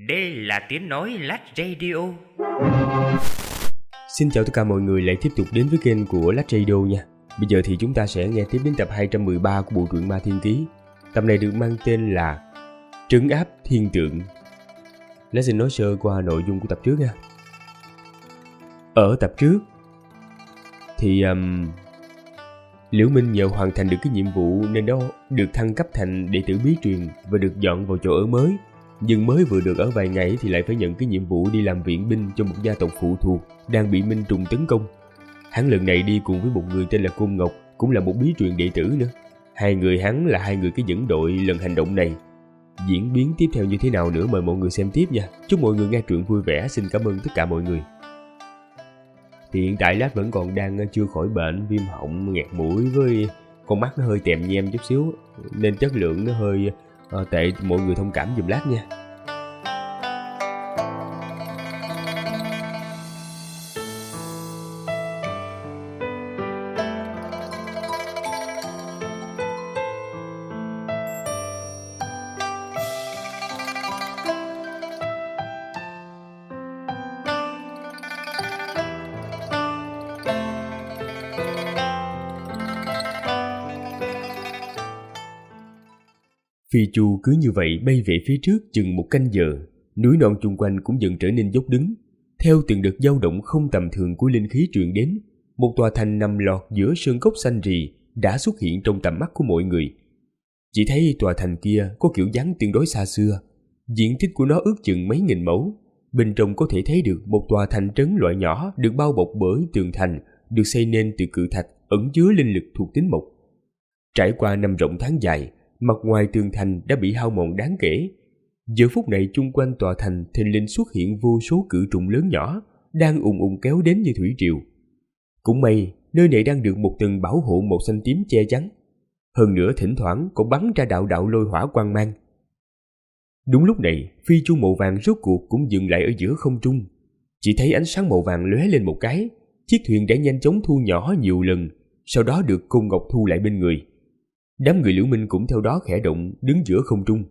Đây là tiếng nói Lách Radio. Xin chào tất cả mọi người lại tiếp tục đến với kênh của Lách Radio nha. Bây giờ thì chúng ta sẽ nghe tiếp đến tập 213 của bộ truyện Ma Thiên Ký. Tập này được mang tên là Trấn áp thiên tượng. Lách xin nói sơ qua nội dung của tập trước nha. Ở tập trước thì Liễu Minh nhờ hoàn thành được cái nhiệm vụ nên đó được thăng cấp thành đệ tử bí truyền và được dọn vào chỗ ở mới. Nhưng mới vừa được ở vài ngày thì lại phải nhận cái nhiệm vụ đi làm viện binh cho một gia tộc phụ thuộc đang bị Minh Trùng tấn công. Hắn lần này đi cùng với một người tên là Côn Ngọc, cũng là một bí truyền đệ tử nữa. Hai người hắn là hai người cái dẫn đội lần hành động này. Diễn biến tiếp theo như thế nào nữa mời mọi người xem tiếp nha. Chúc mọi người nghe truyện vui vẻ. Xin cảm ơn tất cả mọi người. Thì hiện tại Lát vẫn còn đang chưa khỏi bệnh viêm họng, nghẹt mũi với con mắt nó hơi tèm nhem chút xíu, nên chất lượng nó hơi tệ, mọi người thông cảm giùm Lát nha. Phi chu cứ như vậy bay về phía trước chừng một canh giờ, núi non chung quanh cũng dần trở nên dốc đứng. Theo từng đợt dao động không tầm thường của linh khí truyền đến, một tòa thành nằm lọt giữa sơn cốc xanh rì đã xuất hiện trong tầm mắt của mọi người. Chỉ thấy tòa thành kia có kiểu dáng tương đối xa xưa, diện tích của nó ước chừng mấy nghìn mẫu. Bên trong có thể thấy được một tòa thành trấn loại nhỏ được bao bọc bởi tường thành, được xây nên từ cự thạch ẩn chứa linh lực thuộc tính mộc. Trải qua năm rộng tháng dài, mặt ngoài tường thành đã bị hao mòn đáng kể. Giờ phút này chung quanh tòa thành thình lình xuất hiện vô số cự trùng lớn nhỏ đang ùn ùn kéo đến như thủy triều. Cũng may nơi này đang được một tầng bảo hộ màu xanh tím che chắn. Hơn nữa thỉnh thoảng còn bắn ra đạo đạo lôi hỏa quang mang. Đúng lúc này, phi chu màu vàng rốt cuộc cũng dừng lại ở giữa không trung. Chỉ thấy ánh sáng màu vàng lóe lên một cái, chiếc thuyền đã nhanh chóng thu nhỏ nhiều lần, sau đó được Côn Ngọc thu lại bên người. Đám người Liễu Minh cũng theo đó khẽ động, đứng giữa không trung.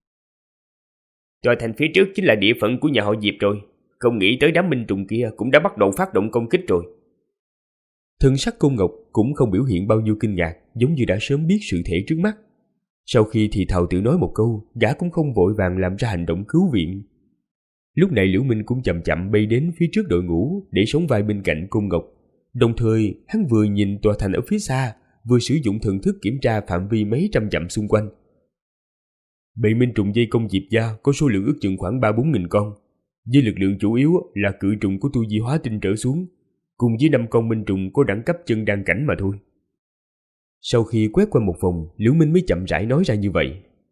Tòa thành phía trước chính là địa phận của nhà họ Diệp rồi. Không nghĩ tới đám Minh Trùng kia cũng đã bắt đầu phát động công kích rồi. Thân sắc Côn Ngọc cũng không biểu hiện bao nhiêu kinh ngạc, giống như đã sớm biết sự thể trước mắt. Sau khi thì thào tự nói một câu, gã cũng không vội vàng làm ra hành động cứu viện. Lúc này Liễu Minh cũng chậm chậm bay đến phía trước đội ngũ để sống vai bên cạnh Côn Ngọc. Đồng thời hắn vừa nhìn tòa thành ở phía xa, vừa sử dụng thần thức kiểm tra phạm vi mấy trăm dặm xung quanh. Bầy Minh Trùng dây công Diệp gia có số lượng ước chừng khoảng 3-4 nghìn con, với lực lượng chủ yếu là cự trùng của tu vi hóa tinh trở xuống, cùng với 5 con Minh Trùng có đẳng cấp chân đan cảnh mà thôi. Sau khi quét qua một vòng, Liễu Minh mới chậm rãi nói ra như vậy.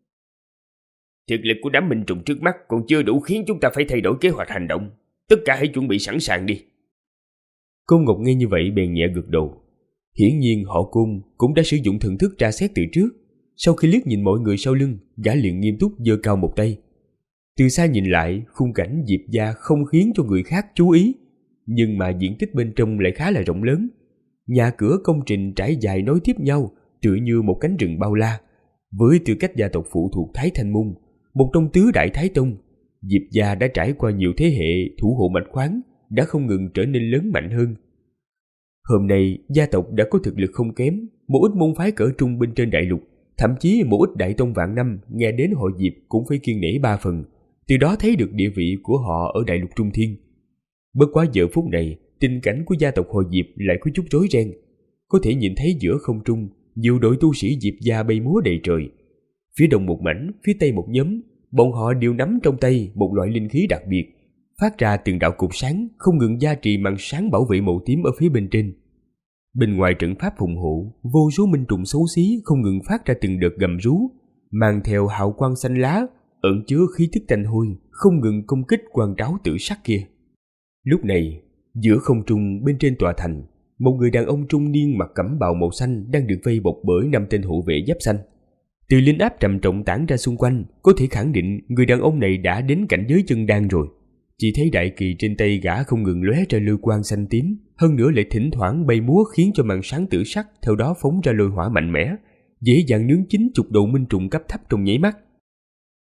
Thực lực của đám Minh Trùng trước mắt còn chưa đủ khiến chúng ta phải thay đổi kế hoạch hành động. Tất cả hãy chuẩn bị sẵn sàng đi. Côn Ngọc nghe như vậy bèn nhẹ gật đầu. Hiển nhiên họ Côn cũng đã sử dụng thần thức tra xét từ trước. Sau khi liếc nhìn mọi người sau lưng, gã liền nghiêm túc giơ cao một tay. Từ xa nhìn lại, khung cảnh Diệp gia không khiến cho người khác chú ý, nhưng mà diện tích bên trong lại khá là rộng lớn. Nhà cửa công trình trải dài nối tiếp nhau, tựa như một cánh rừng bao la. Với tư cách gia tộc phụ thuộc Thái Thanh Môn, một trong tứ đại Thái Tông, Diệp gia đã trải qua nhiều thế hệ thủ hộ mạch khoáng, đã không ngừng trở nên lớn mạnh hơn. Hôm nay, gia tộc đã có thực lực không kém, một ít môn phái cỡ trung bên trên đại lục, thậm chí một ít đại tông vạn năm nghe đến họ Diệp cũng phải kiêng nể 3 phần, từ đó thấy được địa vị của họ ở đại lục Trung Thiên. Bất quá giờ phút này, tình cảnh của gia tộc họ Diệp lại có chút rối ren. Có thể nhìn thấy giữa không trung, nhiều đội tu sĩ Diệp gia bay múa đầy trời. Phía đông một mảnh, phía tây một nhóm, bọn họ đều nắm trong tay một loại linh khí đặc biệt, phát ra từng đạo cột sáng không ngừng gia trì màn sáng bảo vệ màu tím ở phía bên trên. Bên ngoài trận pháp phòng hộ, vô số Minh Trùng xấu xí không ngừng phát ra từng đợt gầm rú, mang theo hào quang xanh lá, ẩn chứa khí tức tanh hôi, không ngừng công kích quan tráo tử sắc kia. Lúc này, giữa không trung bên trên tòa thành, một người đàn ông trung niên mặc cẩm bào màu xanh đang được vây bọc bởi 5 tên hộ vệ giáp xanh. Từ linh áp trầm trọng tản ra xung quanh, có thể khẳng định người đàn ông này đã đến cảnh giới chân đan rồi. Chỉ thấy đại kỳ trên tay gã không ngừng lóe ra lôi quang xanh tím, hơn nữa lại thỉnh thoảng bay múa khiến cho màn sáng tử sắc theo đó phóng ra lôi hỏa mạnh mẽ, dễ dàng nướng chín chục đầu Minh Trùng cấp thấp trong nháy mắt.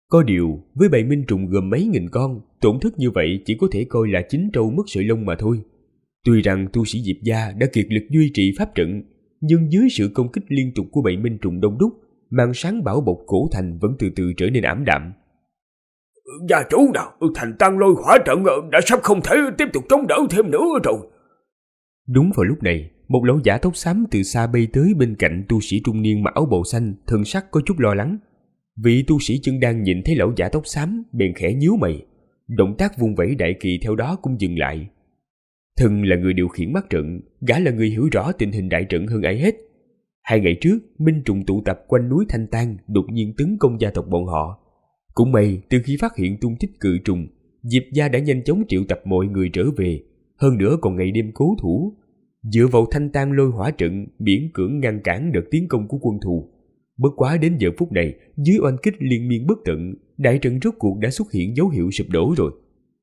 Có điều, với bầy minh trùng gồm mấy nghìn con, tổn thất như vậy chỉ có thể coi là chín trâu mất sợi lông mà thôi. Tuy rằng tu sĩ Diệp gia đã kiệt lực duy trì pháp trận, nhưng dưới sự công kích liên tục của bầy minh trùng đông đúc, màn sáng bảo bọc cổ thành vẫn từ từ trở nên ảm đạm. Gia chủ nào, thành Tăng Lôi Hỏa trận đã sắp không thể tiếp tục chống đỡ thêm nữa rồi. Đúng vào lúc này, một lão giả tóc xám từ xa bay tới bên cạnh tu sĩ trung niên mặc áo bào xanh, thân sắc có chút lo lắng. Vị tu sĩ chân đang nhìn thấy lão giả tóc xám, bèn khẽ nhíu mày. Động tác vung vẩy đại kỳ theo đó cũng dừng lại. Thân là người điều khiển mắt trận, gã là người hiểu rõ tình hình đại trận hơn ai hết. 2 ngày trước, minh trùng tụ tập quanh núi Thanh Tang đột nhiên tấn công gia tộc bọn họ. Cũng may, từ khi phát hiện tung tích cự trùng, Diệp gia đã nhanh chóng triệu tập mọi người trở về, hơn nữa còn ngày đêm cố thủ. Dựa vào Thanh Tang Lôi Hỏa trận, miễn cưỡng ngăn cản đợt tiến công của quân thù. Bất quá đến giờ phút này, dưới oanh kích liên miên bất tận, đại trận rốt cuộc đã xuất hiện dấu hiệu sụp đổ rồi.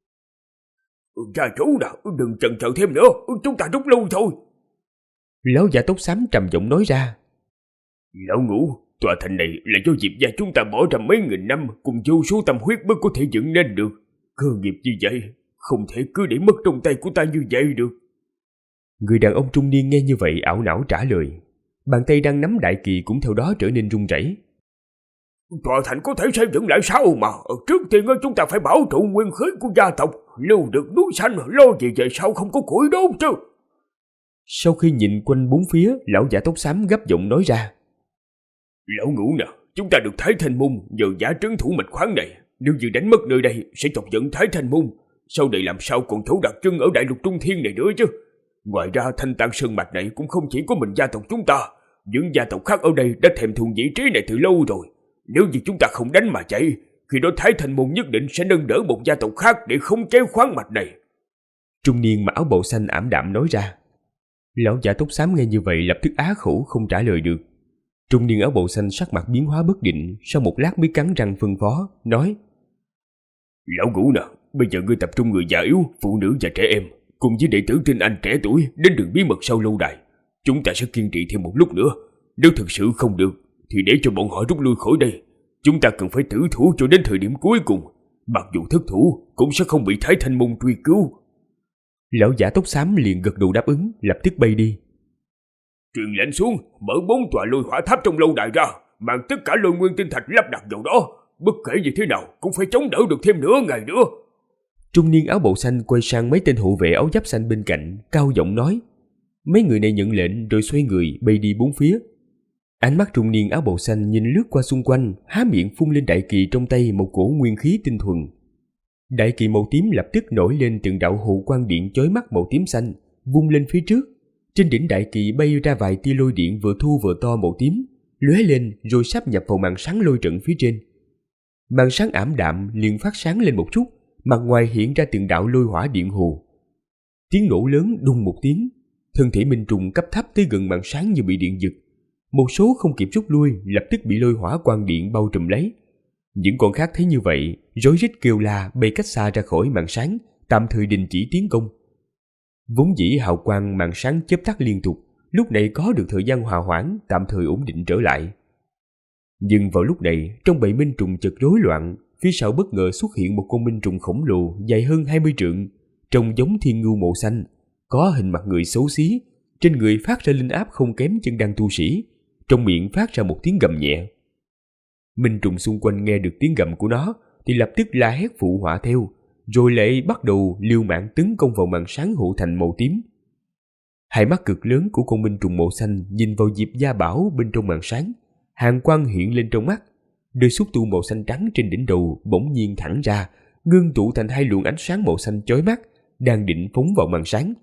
Gia chủ nào, đừng chần chờ thêm nữa, chúng ta rút lui thôi. Lão giả tóc xám trầm giọng nói ra. Lão Ngũ, tòa thành này là do Diệp gia chúng ta bỏ ra mấy nghìn năm cùng vô số tâm huyết mới có thể dựng nên được. Cơ nghiệp như vậy, không thể cứ để mất trong tay của ta như vậy được. Người đàn ông trung niên nghe như vậy ảo não trả lời. Bàn tay đang nắm đại kỳ cũng theo đó trở nên run rẩy. Tòa thành có thể xây dựng lại sao mà? Trước tiên chúng ta phải bảo trụ nguyên khí của gia tộc, lưu được núi xanh, lo gì về sau không có củi đốt chứ. Sau khi nhìn quanh bốn phía, lão giả tóc xám gấp giọng nói ra. Lão Ngũ nè, chúng ta được Thái Thanh Môn nhờ giả trấn thủ mạch khoáng này. Nếu như đánh mất nơi đây sẽ chọc giận Thái Thanh Môn. Sau này làm sao còn chỗ đặt chân ở đại lục Trung Thiên này nữa chứ. Ngoài ra Thanh Tang Sơn mạch này cũng không chỉ có mình gia tộc chúng ta. Những gia tộc khác ở đây đã thèm thuồng vị trí này từ lâu rồi. Nếu như chúng ta không đánh mà chạy, khi đó Thái Thanh Môn nhất định sẽ nâng đỡ một gia tộc khác để khống chế khoáng mạch này. Trung niên mặc áo bào xanh ảm đạm nói ra. Lão giả tóc xám nghe như vậy lập tức á khẩu không trả lời được. Trung niên áo bào xanh sắc mặt biến hóa bất định, sau một lát mới cắn răng phân phó, nói. Lão Ngũ nè, bây giờ ngươi tập trung người già yếu, phụ nữ và trẻ em, cùng với đệ tử tinh anh trẻ tuổi đến đường bí mật sau lâu đài. Chúng ta sẽ kiên trì thêm một lúc nữa. Nếu thực sự không được, thì để cho bọn họ rút lui khỏi đây. Chúng ta cần phải tử thủ cho đến thời điểm cuối cùng. Mặc dù thất thủ, cũng sẽ không bị Thái Thanh Môn truy cứu. Lão giả tóc xám liền gật đầu đáp ứng, lập tức bay đi. Truyền lệnh xuống, mở 4 tòa lôi hỏa tháp trong lâu đài ra, mang tất cả lôi nguyên tinh thạch lắp đặt vào đó. Bất kể như thế nào, cũng phải chống đỡ được thêm nửa ngày nữa. Trung niên áo bào xanh quay sang mấy tên hộ vệ áo giáp xanh bên cạnh, cao giọng nói. Mấy người này nhận lệnh rồi xoay người bay đi bốn phía. Ánh mắt trung niên áo bào xanh nhìn lướt qua xung quanh, há miệng phun lên đại kỳ trong tay một cổ nguyên khí tinh thuần. Đại kỳ màu tím lập tức nổi lên từng đạo hồ quang điện chói mắt màu tím xanh, vung lên phía trước. Trên đỉnh đại kỳ bay ra vài tia lôi điện vừa thu vừa to màu tím, lóe lên rồi sáp nhập vào màn sáng lôi trận phía trên. Màn sáng ảm đạm liền phát sáng lên một chút, mặt ngoài hiện ra từng đạo lôi hỏa điện hồ. Tiếng nổ lớn đùng một tiếng, thân thể minh trùng cấp thấp tới gần màn sáng như bị điện giật. Một số không kịp rút lui lập tức bị lôi hỏa quang điện bao trùm lấy. Những con khác thấy như vậy, rối rít kêu la bay cách xa ra khỏi màn sáng, tạm thời đình chỉ tiến công. Vốn dĩ hào quang màn sáng chớp tắt liên tục, lúc này có được thời gian hòa hoãn, tạm thời ổn định trở lại. Nhưng vào lúc này, trong bầy minh trùng chợt rối loạn, phía sau bất ngờ xuất hiện một con minh trùng khổng lồ dài hơn 20 trượng, trông giống thiên ngưu màu xanh, có hình mặt người xấu xí, trên người phát ra linh áp không kém chân đăng tu sĩ, trong miệng phát ra một tiếng gầm nhẹ. Minh trùng xung quanh nghe được tiếng gầm của nó thì lập tức la hét phụ họa theo, rồi lại bắt đầu liều mạng tấn công vào màn sáng hộ thành màu tím. Hai mắt cực lớn của con minh trùng màu xanh nhìn vào Diệp Gia Bảo bên trong màn sáng, hàn quang hiện lên trong mắt. Đôi xúc tu màu xanh trắng trên đỉnh đầu bỗng nhiên thẳng ra, ngưng tụ thành hai luồng ánh sáng màu xanh chói mắt, đang định phóng vào màn sáng.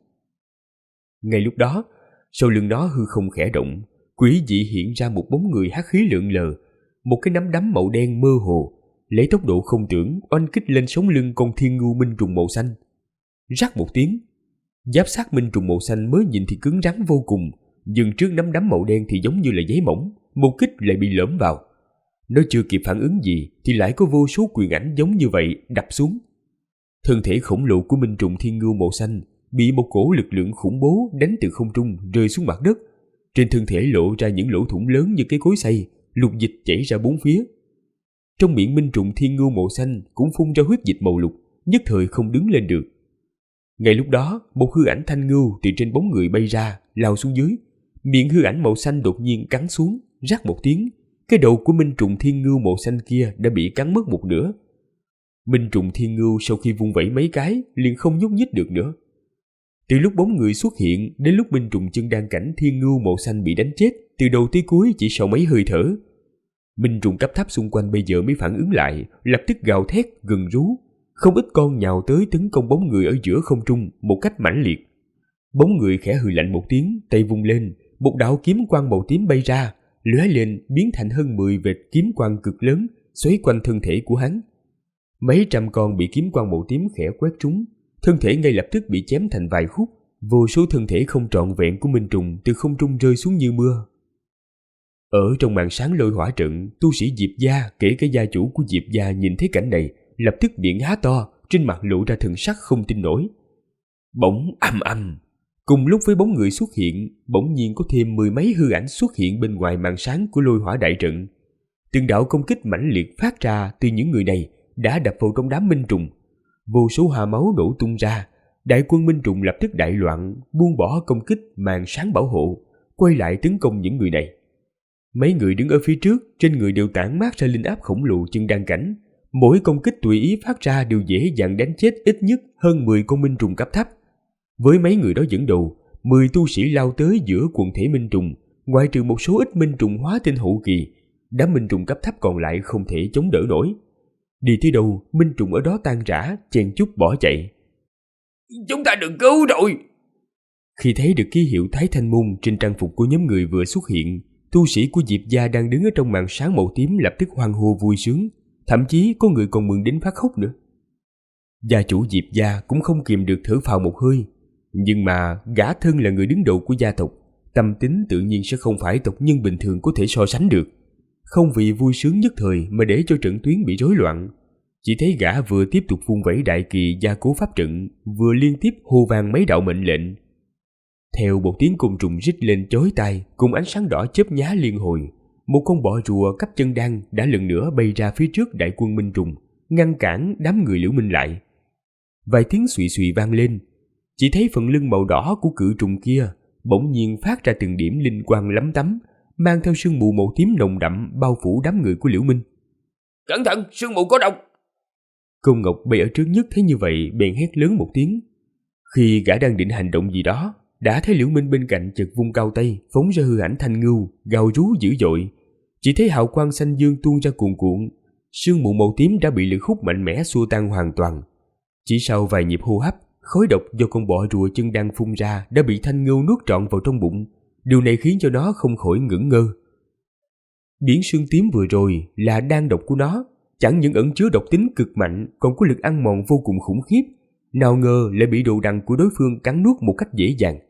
Ngay lúc đó, sau lưng nó hư không khẽ động, quỷ dị hiện ra một bóng người hắc khí lượn lờ, một cái nắm đấm màu đen mơ hồ, lấy tốc độ không tưởng oanh kích lên sống lưng con thiên ngưu minh trùng màu xanh. Rắc một tiếng, giáp xác minh trùng màu xanh mới nhìn thì cứng rắn vô cùng, nhưng trước nắm đấm màu đen thì giống như là giấy mỏng, một kích lại bị lõm vào. Nó chưa kịp phản ứng gì thì lại có vô số quyền ảnh giống như vậy đập xuống. Thân thể khổng lồ của minh trùng thiên ngưu màu xanh bị một cổ lực lượng khủng bố đánh từ không trung rơi xuống mặt đất. Trên thân thể lộ ra những lỗ thủng lớn như cái cối xay, lục dịch chảy ra bốn phía. Trong miệng Minh Trùng Thiên Ngưu màu xanh cũng phun ra huyết dịch màu lục, nhất thời không đứng lên được. Ngay lúc đó, một hư ảnh thanh ngưu từ trên bóng người bay ra, lao xuống dưới. Miệng hư ảnh màu xanh đột nhiên cắn xuống, rắc một tiếng. Cái đầu của Minh Trùng Thiên Ngưu màu xanh kia đã bị cắn mất một nửa. Minh Trùng Thiên Ngưu sau khi vung vẩy mấy cái liền không nhúc nhích được nữa. Từ lúc bóng người xuất hiện đến lúc Minh Trùng Chân Đan cảnh Thiên Ngưu màu xanh bị đánh chết, từ đầu tới cuối chỉ sau mấy hơi thở. Minh Trùng cấp thấp xung quanh bây giờ mới phản ứng lại, lập tức gào thét, gầm rú. Không ít con nhào tới tấn công bóng người ở giữa không trung một cách mãnh liệt. Bóng người khẽ hừ lạnh một tiếng, tay vung lên, một đạo kiếm quang màu tím bay ra, lóe lên biến thành hơn 10 vệt kiếm quang cực lớn xoáy quanh thân thể của hắn. Mấy trăm con bị kiếm quang màu tím khẽ quét trúng, thân thể ngay lập tức bị chém thành vài khúc. Vô số thân thể không trọn vẹn của Minh Trùng từ không trung rơi xuống như mưa. Ở trong màn sáng lôi hỏa trận, tu sĩ Diệp gia, kể cả gia chủ của Diệp gia nhìn thấy cảnh này, lập tức miệng há to, trên mặt lộ ra thần sắc không tin nổi. Bỗng ầm ầm, cùng lúc với bóng người xuất hiện, bỗng nhiên có thêm 10 mấy hư ảnh xuất hiện bên ngoài màn sáng của lôi hỏa đại trận. Từng đạo công kích mãnh liệt phát ra từ những người này đã đập vào trong đám Minh Trùng. Vô số hỏa máu nổ tung ra, đại quân Minh Trùng lập tức đại loạn, buông bỏ công kích màn sáng bảo hộ, quay lại tấn công những người này. Mấy người đứng ở phía trước, trên người đều tản mát ra linh áp khổng lồ chân đan cảnh. Mỗi công kích tùy ý phát ra đều dễ dàng đánh chết ít nhất hơn 10 con Minh Trùng cấp thấp. Với mấy người đó dẫn đầu, 10 tu sĩ lao tới giữa quần thể Minh Trùng, ngoại trừ một số ít Minh Trùng hóa tinh hậu kỳ, đám Minh Trùng cấp thấp còn lại không thể chống đỡ nổi. Đi tới đâu, Minh Trùng ở đó tan rã, chen chúc bỏ chạy. Chúng ta được cứu rồi! Khi thấy được ký hiệu Thái Thanh Môn trên trang phục của nhóm người vừa xuất hiện, tu sĩ của Diệp gia đang đứng ở trong màn sáng màu tím lập tức hoan hô vui sướng, thậm chí có người còn mừng đến phát khóc nữa. Gia chủ Diệp gia cũng không kìm được thở phào một hơi, nhưng mà gã thân là người đứng đầu của gia tộc, tâm tính tự nhiên sẽ không phải tộc nhân bình thường có thể so sánh được. Không vì vui sướng nhất thời mà để cho trận tuyến bị rối loạn. Chỉ thấy gã vừa tiếp tục vung vẩy đại kỳ gia cố pháp trận, vừa liên tiếp hô vang mấy đạo mệnh lệnh. Theo một tiếng côn trùng rít lên chói tai cùng ánh sáng đỏ chớp nhá liên hồi, một con bọ rùa cấp chân đan đã lần nữa bay ra phía trước đại quân Minh Trùng, ngăn cản đám người Liễu Minh lại. Vài tiếng xùy xùy vang lên, chỉ thấy phần lưng màu đỏ của cự trùng kia bỗng nhiên phát ra từng điểm linh quang lấm tấm, mang theo sương mù màu tím nồng đậm bao phủ đám người của Liễu Minh. Cẩn thận, sương mù có độc! Côn Ngọc bay ở trước nhất thấy như vậy bèn hét lớn một tiếng. Khi gã đang định hành động gì đó, đã thấy Liễu Minh bên cạnh chợt vung cao tay phóng ra hư ảnh thanh ngưu, gào rú dữ dội. Chỉ thấy hào quang xanh dương tuôn ra cuồn cuộn, sương mù màu tím đã bị lực hút mạnh mẽ xua tan hoàn toàn. Chỉ sau vài nhịp hô hấp, khói độc do con bọ rùa chân đang phun ra đã bị thanh ngưu nuốt trọn vào trong bụng. Điều này khiến cho nó không khỏi ngẩn ngơ. Biển sương tím vừa rồi là đan độc của nó, chẳng những ẩn chứa độc tính cực mạnh, còn có lực ăn mòn vô cùng khủng khiếp. Nào ngờ lại bị đồ đằng của đối phương cắn nuốt một cách dễ dàng.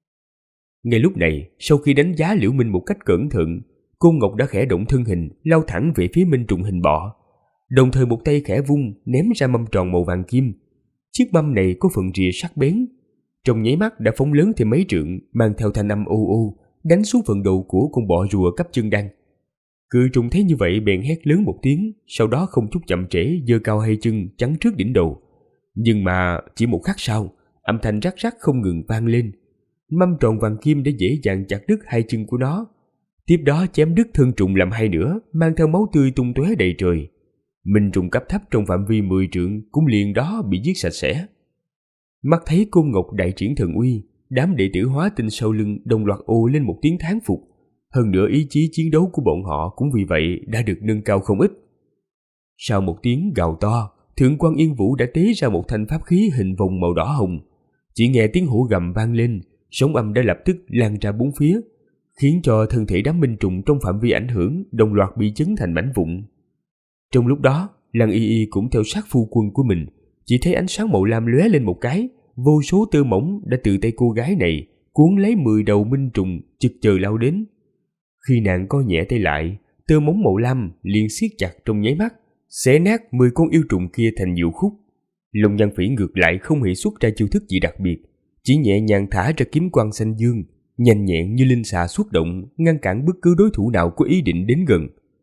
Ngay lúc này, sau khi đánh giá Liễu Minh một cách cẩn thận, Côn Ngọc đã khẽ động thân hình, lao thẳng về phía Minh Trùng hình bọ. Đồng thời một tay khẽ vung, ném ra mâm tròn màu vàng kim. Chiếc mâm này có phần rìa sắc bén, trong nháy mắt đã phóng lớn thêm mấy trượng, mang theo thanh âm ô ô, đánh xuống phần đầu của con bọ rùa cấp chân đan. Cự trùng thấy như vậy bèn hét lớn một tiếng, sau đó không chút chậm trễ giơ cao hai chân chắn trước đỉnh đầu. Nhưng mà chỉ một khắc sau, âm thanh rắc rắc không ngừng vang lên. Mâm tròn vàng kim đã dễ dàng chặt đứt hai chân của nó. Tiếp đó chém đứt thân trùng làm hai nửa, mang theo máu tươi tung tóe đầy trời. Minh Trùng cấp thấp trong phạm vi 10 trượng cũng liền đó bị giết sạch sẽ. Mắt thấy Côn Ngọc đại triển thần uy, đám đệ tử hóa tinh sau lưng đồng loạt ồ lên một tiếng thán phục. Hơn nữa ý chí chiến đấu của bọn họ cũng vì vậy đã được nâng cao không ít. Sau một tiếng gào to, Thượng Quan Yên Vũ đã tế ra một thanh pháp khí hình vòng màu đỏ hồng. Chỉ nghe tiếng hổ gầm vang lên, sóng âm đã lập tức lan ra bốn phía, khiến cho thân thể đám Minh Trùng trong phạm vi ảnh hưởng đồng loạt bị chấn thành mảnh vụn. Trong lúc đó, Lăng Y Y cũng theo sát phu quân của mình, chỉ thấy ánh sáng màu lam lóe lên một cái, vô số tơ mỏng đã từ tay cô gái này cuốn lấy 10 đầu Minh Trùng chực chờ lao đến. Khi nàng co nhẹ tay lại, tơ móng màu lam liền siết chặt trong nháy mắt, xé nát 10 con yêu trùng kia thành nhiều khúc. Long Nhan Phỉ ngược lại không hề xuất ra chiêu thức gì đặc biệt, chỉ nhẹ nhàng thả ra kiếm quang xanh dương, nhanh nhẹn như linh xà xuất động, ngăn cản bất cứ đối thủ nào có ý định đến gần.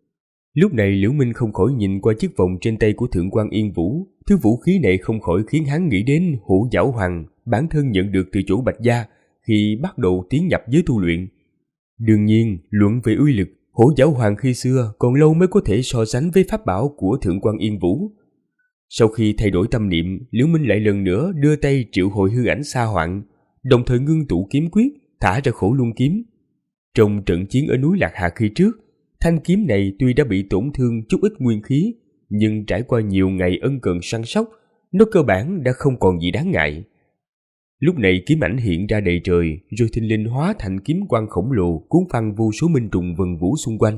Lúc này Liễu Minh không khỏi nhìn qua chiếc vòng trên tay của Thượng quan Yên Vũ. Thứ vũ khí này không khỏi khiến hắn nghĩ đến Hổ Giảo Hoàng bản thân nhận được từ chỗ Bạch Gia khi bắt đầu tiến nhập giới tu luyện. Đương nhiên, luận về uy lực, Hổ Giảo Hoàng khi xưa còn lâu mới có thể so sánh với pháp bảo của Thượng quan Yên Vũ. Sau khi thay đổi tâm niệm, Liễu Minh lại lần nữa đưa tay triệu hồi hư ảnh Sa Hoạn, đồng thời ngưng tụ kiếm quyết, thả ra Khổ Luân kiếm. Trong trận chiến ở núi Lạc Hà khi trước, thanh kiếm này tuy đã bị tổn thương chút ít nguyên khí, nhưng trải qua nhiều ngày ân cần săn sóc, nó cơ bản đã không còn gì đáng ngại. Lúc này kiếm ảnh hiện ra đầy trời, rồi thình lình hóa thành kiếm quang khổng lồ cuốn phăng vô số minh trùng vần vũ xung quanh.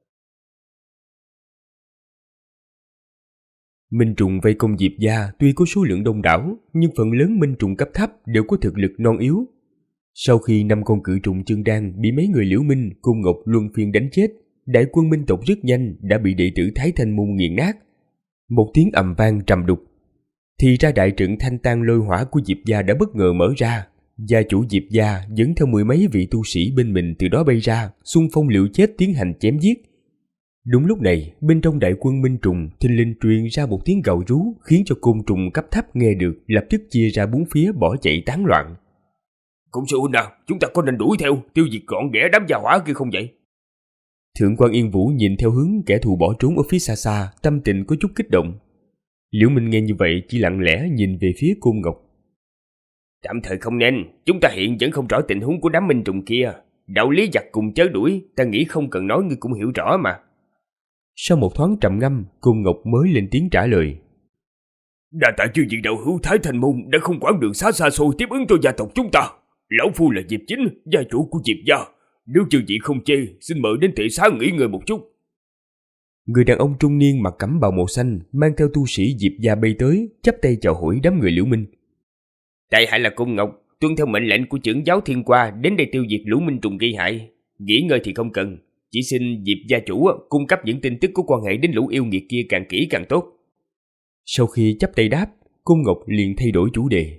Minh trùng vây công Diệp gia tuy có số lượng đông đảo, nhưng phần lớn minh trùng cấp thấp đều có thực lực non yếu. Sau khi 5 con cự trùng chân đan bị mấy người Liễu Minh cùng Ngọc luân phiên đánh chết, đại quân minh tộc rất nhanh đã bị đệ tử Thái Thanh Môn nghiền nát. Một tiếng ầm vang trầm đục, thì ra đại trận thanh tan lôi hỏa của Diệp gia đã bất ngờ mở ra. Gia chủ Diệp gia dẫn theo 10 mấy vị tu sĩ bên mình từ đó bay ra, xung phong liều chết tiến hành chém giết. Đúng lúc này, bên trong đại quân minh trùng thình lình truyền ra một tiếng gào rú, khiến cho côn trùng cấp thấp nghe được lập tức chia ra bốn phía bỏ chạy tán loạn. Cũng sư huynh à, chúng ta có nên đuổi theo tiêu diệt gọn ghẽ đám gia hỏa kia không vậy? Thượng quan Yên Vũ nhìn theo hướng kẻ thù bỏ trốn ở phía xa xa, tâm tình có chút kích động. Liễu Minh nghe như vậy chỉ lặng lẽ nhìn về phía Côn Ngọc. Tạm thời không nên, chúng ta hiện vẫn không rõ tình huống của đám minh trùng kia. Đạo lý giặc cùng chớ đuổi, ta nghĩ không cần nói ngươi cũng hiểu rõ mà. Sau một thoáng trầm ngâm, Côn Ngọc mới lên tiếng trả lời. Đa tạ chư vị đạo hữu Thái Thanh Môn đã không quản đường xa xa xôi tiếp ứng cho gia tộc chúng ta. Lão phu là Diệp Chính, gia chủ của Diệp gia. Nếu chư vị không chê, xin mời đến tịnh xá nghỉ ngơi một chút. Người đàn ông trung niên mặc cẩm bào màu xanh mang theo tu sĩ Diệp gia bay tới, chắp tay chào hỏi đám người Liễu Minh. Tại hạ là Côn Ngọc, tuân theo mệnh lệnh của trưởng giáo Thiên Qua đến đây tiêu diệt lũ minh trùng gây hại. Nghỉ ngơi thì không cần, chỉ xin Diệp gia chủ cung cấp những tin tức có quan hệ đến lũ yêu nghiệt kia càng kỹ càng tốt. Sau khi chắp tay đáp, Côn Ngọc liền thay đổi chủ đề.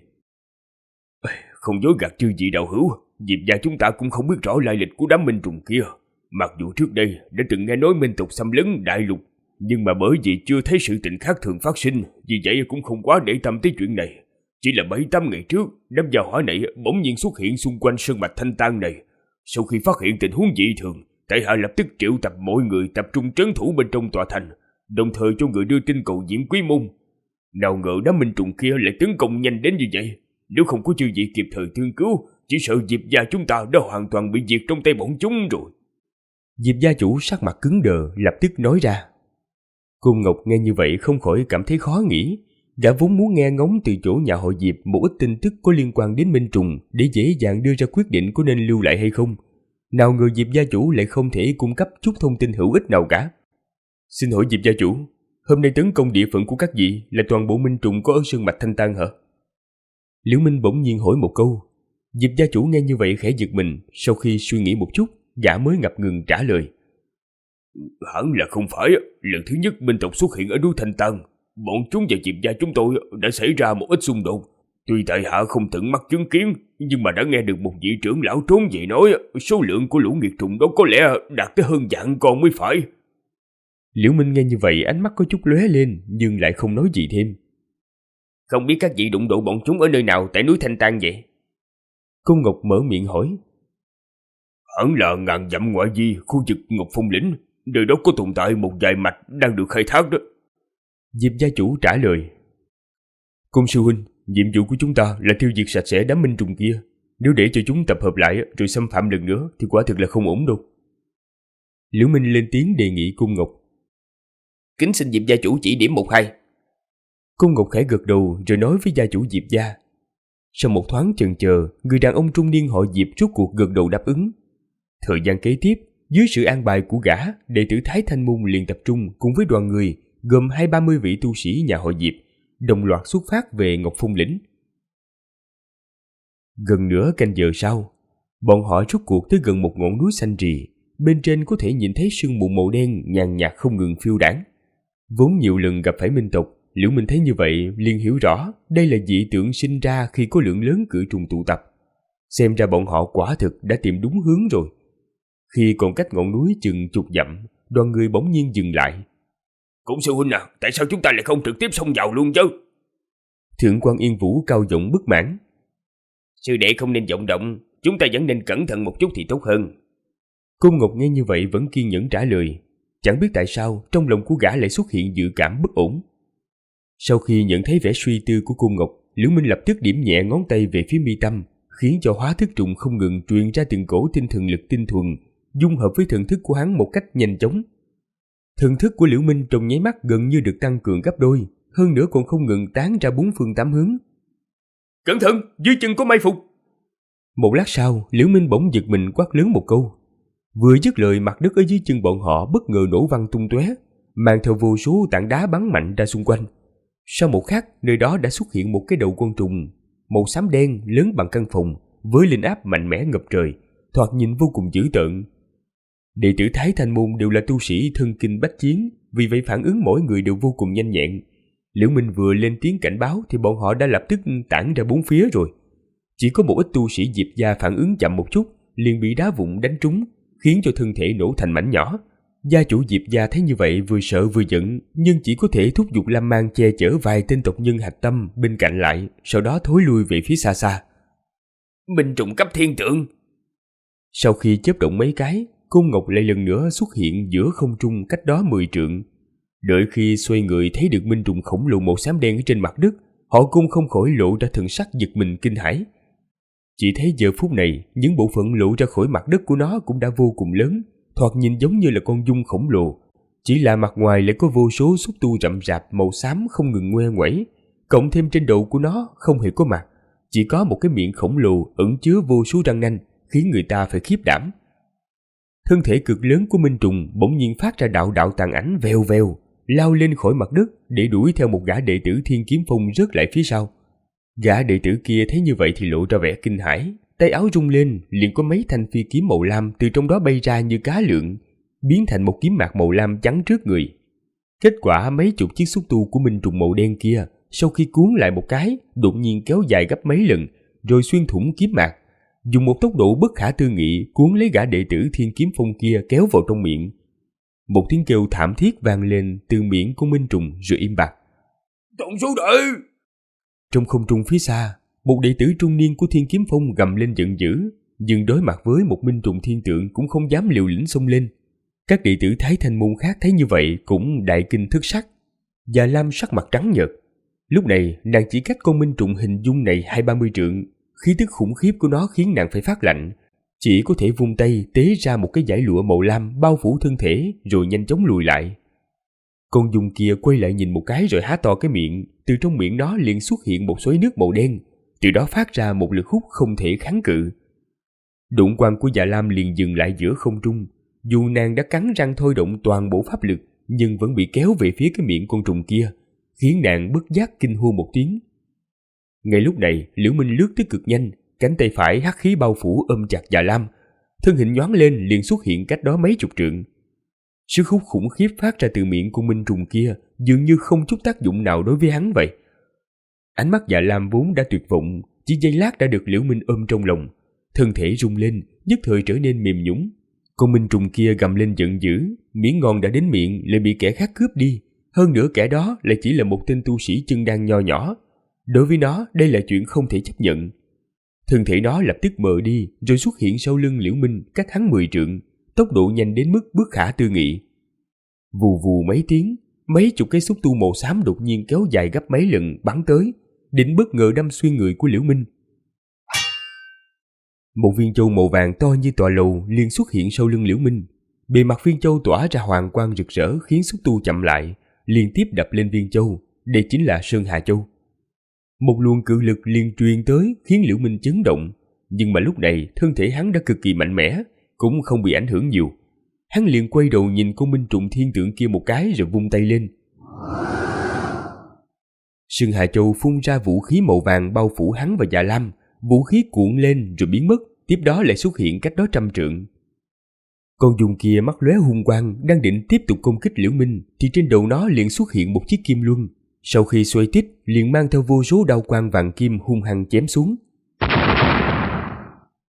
Không dối gạt chư vị đạo hữu, Diệp gia chúng ta cũng không biết rõ lai lịch của đám minh trùng kia. Mặc dù trước đây đã từng nghe nói minh tộc xâm lấn đại lục, nhưng mà bởi vì chưa thấy sự tình khác thường phát sinh, vì vậy cũng không quá để tâm tới chuyện này. Chỉ là 7-8 ngày trước, đám gia hỏa này bỗng nhiên xuất hiện xung quanh sơn mạch Thanh Tan này. Sau khi phát hiện tình huống dị thường, tại hạ lập tức triệu tập mọi người tập trung trấn thủ bên trong tòa thành, đồng thời cho người đưa tin cầu Diễm Quý Môn. Nào ngờ đám minh trùng kia lại tấn công nhanh đến như vậy. Nếu không có chư vị kịp thời thương cứu, chỉ sợ Diệp gia chúng ta đã hoàn toàn bị diệt trong tay bọn chúng rồi. Diệp gia chủ sắc mặt cứng đờ lập tức nói ra. Côn Ngọc nghe như vậy không khỏi cảm thấy khó nghĩ. Gã vốn muốn nghe ngóng từ chỗ nhà họ Diệp một ít tin tức có liên quan đến minh trùng để dễ dàng đưa ra quyết định có nên lưu lại hay không. Nào ngờ Diệp gia chủ lại không thể cung cấp chút thông tin hữu ích nào cả. Xin hỏi Diệp gia chủ, hôm nay tấn công địa phận của các vị là toàn bộ minh trùng có ở sơn mạch Thanh Tan hả? Liễu Minh bỗng nhiên hỏi một câu. Diệp gia chủ nghe như vậy khẽ giật mình, sau khi suy nghĩ một chút, gã mới ngập ngừng trả lời. Hẳn là không phải, lần thứ nhất minh tộc xuất hiện ở núi Thanh Tan, bọn chúng và Diệp gia chúng tôi đã xảy ra một ít xung đột. Tuy tại hạ không tận mắt chứng kiến, nhưng mà đã nghe được một vị trưởng lão trốn về nói số lượng của lũ nghiệt trùng đó có lẽ đạt tới hơn vạn con mới phải. Liễu Minh nghe như vậy ánh mắt có chút lóe lên, nhưng lại không nói gì thêm. Không biết các vị đụng độ bọn chúng ở nơi nào tại núi Thanh Tan vậy? Côn Ngọc mở miệng hỏi. Hẳn là ngàn dặm ngoại vi khu vực Ngọc Phong Lĩnh, nơi đó có tồn tại một vài mạch đang được khai thác đó. Diệp gia chủ trả lời. Côn sư huynh, nhiệm vụ của chúng ta là tiêu diệt sạch sẽ đám minh trùng kia. Nếu để cho chúng tập hợp lại rồi xâm phạm lần nữa thì quả thực là không ổn đâu. Liễu Minh lên tiếng đề nghị Côn Ngọc. Kính xin Diệp gia chủ chỉ điểm 1-2. Côn Ngọc khẽ gật đầu rồi nói với gia chủ Diệp gia. Sau một thoáng chần chờ, người đàn ông trung niên họ Diệp rốt cuộc gật đầu đáp ứng. Thời gian kế tiếp, dưới sự an bài của gã, đệ tử Thái Thanh Môn liền tập trung cùng với đoàn người gồm 20-30 vị tu sĩ nhà họ Diệp, đồng loạt xuất phát về Ngọc Phong Lĩnh. Gần nửa canh giờ sau, bọn họ rốt cuộc tới gần một ngọn núi xanh rì, bên trên có thể nhìn thấy sương mù màu đen nhàn nhạt không ngừng phiêu đãng. Vốn nhiều lần gặp phải minh tộc, Liễu Minh thấy như vậy liền hiểu rõ đây là dị tượng sinh ra khi có lượng lớn cự trùng tụ tập. Xem ra bọn họ quả thực đã tìm đúng hướng rồi. Khi còn cách ngọn núi chừng chục dặm, đoàn người bỗng nhiên dừng lại. Cũng sư huynh à, tại sao chúng ta lại không trực tiếp xông vào luôn chứ? Thượng quan Yên Vũ cao giọng bất mãn. Sư đệ không nên vọng động, chúng ta vẫn nên cẩn thận một chút thì tốt hơn. Côn Ngọc nghe như vậy vẫn kiên nhẫn trả lời. Chẳng biết tại sao trong lòng của gã lại xuất hiện dự cảm bất ổn. Sau khi nhận thấy vẻ suy tư của Côn Ngọc, Liễu Minh lập tức điểm nhẹ ngón tay về phía mi tâm, khiến cho hóa thức trùng không ngừng truyền ra từng cổ tinh thần lực tinh thuần, dung hợp với thần thức của hắn một cách nhanh chóng. Thần thức của Liễu Minh trong nháy mắt gần như được tăng cường gấp đôi, hơn nữa còn không ngừng tán ra bốn phương tám hướng. Cẩn thận, dưới chân có mai phục. Một lát sau, Liễu Minh bỗng giật mình quát lớn một câu. Vừa dứt lời, mặt đất ở dưới chân bọn họ bất ngờ nổ văng tung tóe, mang theo vô số tảng đá bắn mạnh ra xung quanh. Sau một khắc, nơi đó đã xuất hiện một cái đầu côn trùng màu xám đen lớn bằng căn phòng, với linh áp mạnh mẽ ngập trời, thoạt nhìn vô cùng dữ tợn. Đệ tử Thái Thanh môn đều là tu sĩ thân kinh bách chiến, vì vậy phản ứng mỗi người đều vô cùng nhanh nhẹn. Liễu Minh vừa lên tiếng cảnh báo thì bọn họ đã lập tức tản ra bốn phía rồi. Chỉ có một ít tu sĩ Diệp gia phản ứng chậm một chút, liền bị đá vụn đánh trúng, khiến cho thân thể nổ thành mảnh nhỏ. Gia chủ Diệp gia thấy như vậy vừa sợ vừa giận, nhưng chỉ có thể thúc giục Lam Mang che chở vài tên tộc nhân hạch tâm bên cạnh lại, sau đó thối lui về phía xa xa. Minh trùng cấp thiên tượng. Sau khi chớp động mấy cái, Côn Ngọc lại lần nữa xuất hiện giữa không trung cách đó 10 trượng. Đợi khi xoay người thấy được minh trùng khổng lồ màu xám đen ở trên mặt đất, họ cũng không khỏi lộ ra thần sắc giật mình kinh hãi. Chỉ thấy giờ phút này, những bộ phận lộ ra khỏi mặt đất của nó cũng đã vô cùng lớn, thoạt nhìn giống như là con giun khổng lồ. Chỉ là mặt ngoài lại có vô số xúc tu rậm rạp màu xám không ngừng ngoe nguẩy, cộng thêm trên đầu của nó không hề có mặt, chỉ có một cái miệng khổng lồ ẩn chứa vô số răng nanh, khiến người ta phải khiếp đảm. Thân thể cực lớn của minh trùng bỗng nhiên phát ra đạo đạo tàn ảnh vèo vèo, lao lên khỏi mặt đất để đuổi theo một gã đệ tử Thiên Kiếm Phong rớt lại phía sau. Gã đệ tử kia thấy như vậy thì lộ ra vẻ kinh hãi, tay áo rung lên, liền có mấy thanh phi kiếm màu lam từ trong đó bay ra như cá lượn, biến thành một kiếm mạc màu lam chắn trước người. Kết quả mấy chục chiếc xúc tu của minh trùng màu đen kia, sau khi cuốn lại một cái, đột nhiên kéo dài gấp mấy lần, rồi xuyên thủng kiếm mạc, dùng một tốc độ bất khả tư nghị cuốn lấy gã đệ tử Thiên Kiếm Phong kia kéo vào trong miệng. Một tiếng kêu thảm thiết vang lên từ miệng của minh trùng rồi im bặt. Tổng số đệ! Trong không trung phía xa, một đệ tử trung niên của Thiên Kiếm Phong gầm lên giận dữ, nhưng đối mặt với một minh trùng thiên tượng cũng không dám liều lĩnh xông lên. Các đệ tử Thái Thanh môn khác thấy như vậy cũng đại kinh thất sắc. Già Lam sắc mặt trắng nhợt. Lúc này nàng chỉ cách con minh trùng hình dung này 20-30 trượng, khí tức khủng khiếp của nó khiến nàng phải phát lạnh, chỉ có thể vung tay tế ra một cái dải lụa màu lam bao phủ thân thể rồi nhanh chóng lùi lại. Con giun kia quay lại nhìn một cái rồi há to cái miệng, từ trong miệng nó liền xuất hiện một xoáy nước màu đen, từ đó phát ra một lực hút không thể kháng cự. Đụng quang của Dạ Lam liền dừng lại giữa không trung, dù nàng đã cắn răng thôi động toàn bộ pháp lực nhưng vẫn bị kéo về phía cái miệng con trùng kia, khiến nàng bất giác kinh hô một tiếng. Ngay lúc này, Liễu Minh lướt tới cực nhanh, cánh tay phải hắc khí bao phủ ôm chặt Dạ Lam, thân hình nhoáng lên liền xuất hiện cách đó mấy chục trượng. Sức hút khủng khiếp phát ra từ miệng con minh trùng kia dường như không chút tác dụng nào đối với hắn vậy. Ánh mắt Dạ Lam vốn đã tuyệt vọng, chỉ giây lát đã được Liễu Minh ôm trong lòng, thân thể rung lên, nhất thời trở nên mềm nhũn. Con minh trùng kia gầm lên giận dữ, miếng ngon đã đến miệng lại bị kẻ khác cướp đi, hơn nữa kẻ đó lại chỉ là một tên tu sĩ chân đan nho nhỏ. Đối với nó, đây là chuyện không thể chấp nhận. Thân thể nó lập tức mờ đi, rồi xuất hiện sau lưng Liễu Minh cách hắn 10 trượng, tốc độ nhanh đến mức bất khả tư nghị. Vù vù mấy tiếng, mấy chục cái xúc tu màu xám đột nhiên kéo dài gấp mấy lần bắn tới, định bất ngờ đâm xuyên người của Liễu Minh. Một viên châu màu vàng to như tòa lầu liền xuất hiện sau lưng Liễu Minh. Bề mặt viên châu tỏa ra hoàng quang rực rỡ khiến xúc tu chậm lại, liên tiếp đập lên viên châu. Đây chính là Sơn Hà Châu. Một luồng cự lực liền truyền tới khiến Liễu Minh chấn động, nhưng mà lúc này thân thể hắn đã cực kỳ mạnh mẽ, cũng không bị ảnh hưởng nhiều. Hắn liền quay đầu nhìn con minh trùng thiên tượng kia một cái rồi vung tay lên. Sơn Hà Châu phun ra vũ khí màu vàng bao phủ hắn và Dạ Lam, vũ khí cuộn lên rồi biến mất, tiếp đó lại xuất hiện cách đó 100 trượng. Con giun kia mắt lóe hung quang, đang định tiếp tục công kích Liễu Minh thì trên đầu nó liền xuất hiện một chiếc kim luân. Sau khi xoay tít, liền mang theo vô số đao quang vàng kim hung hăng chém xuống.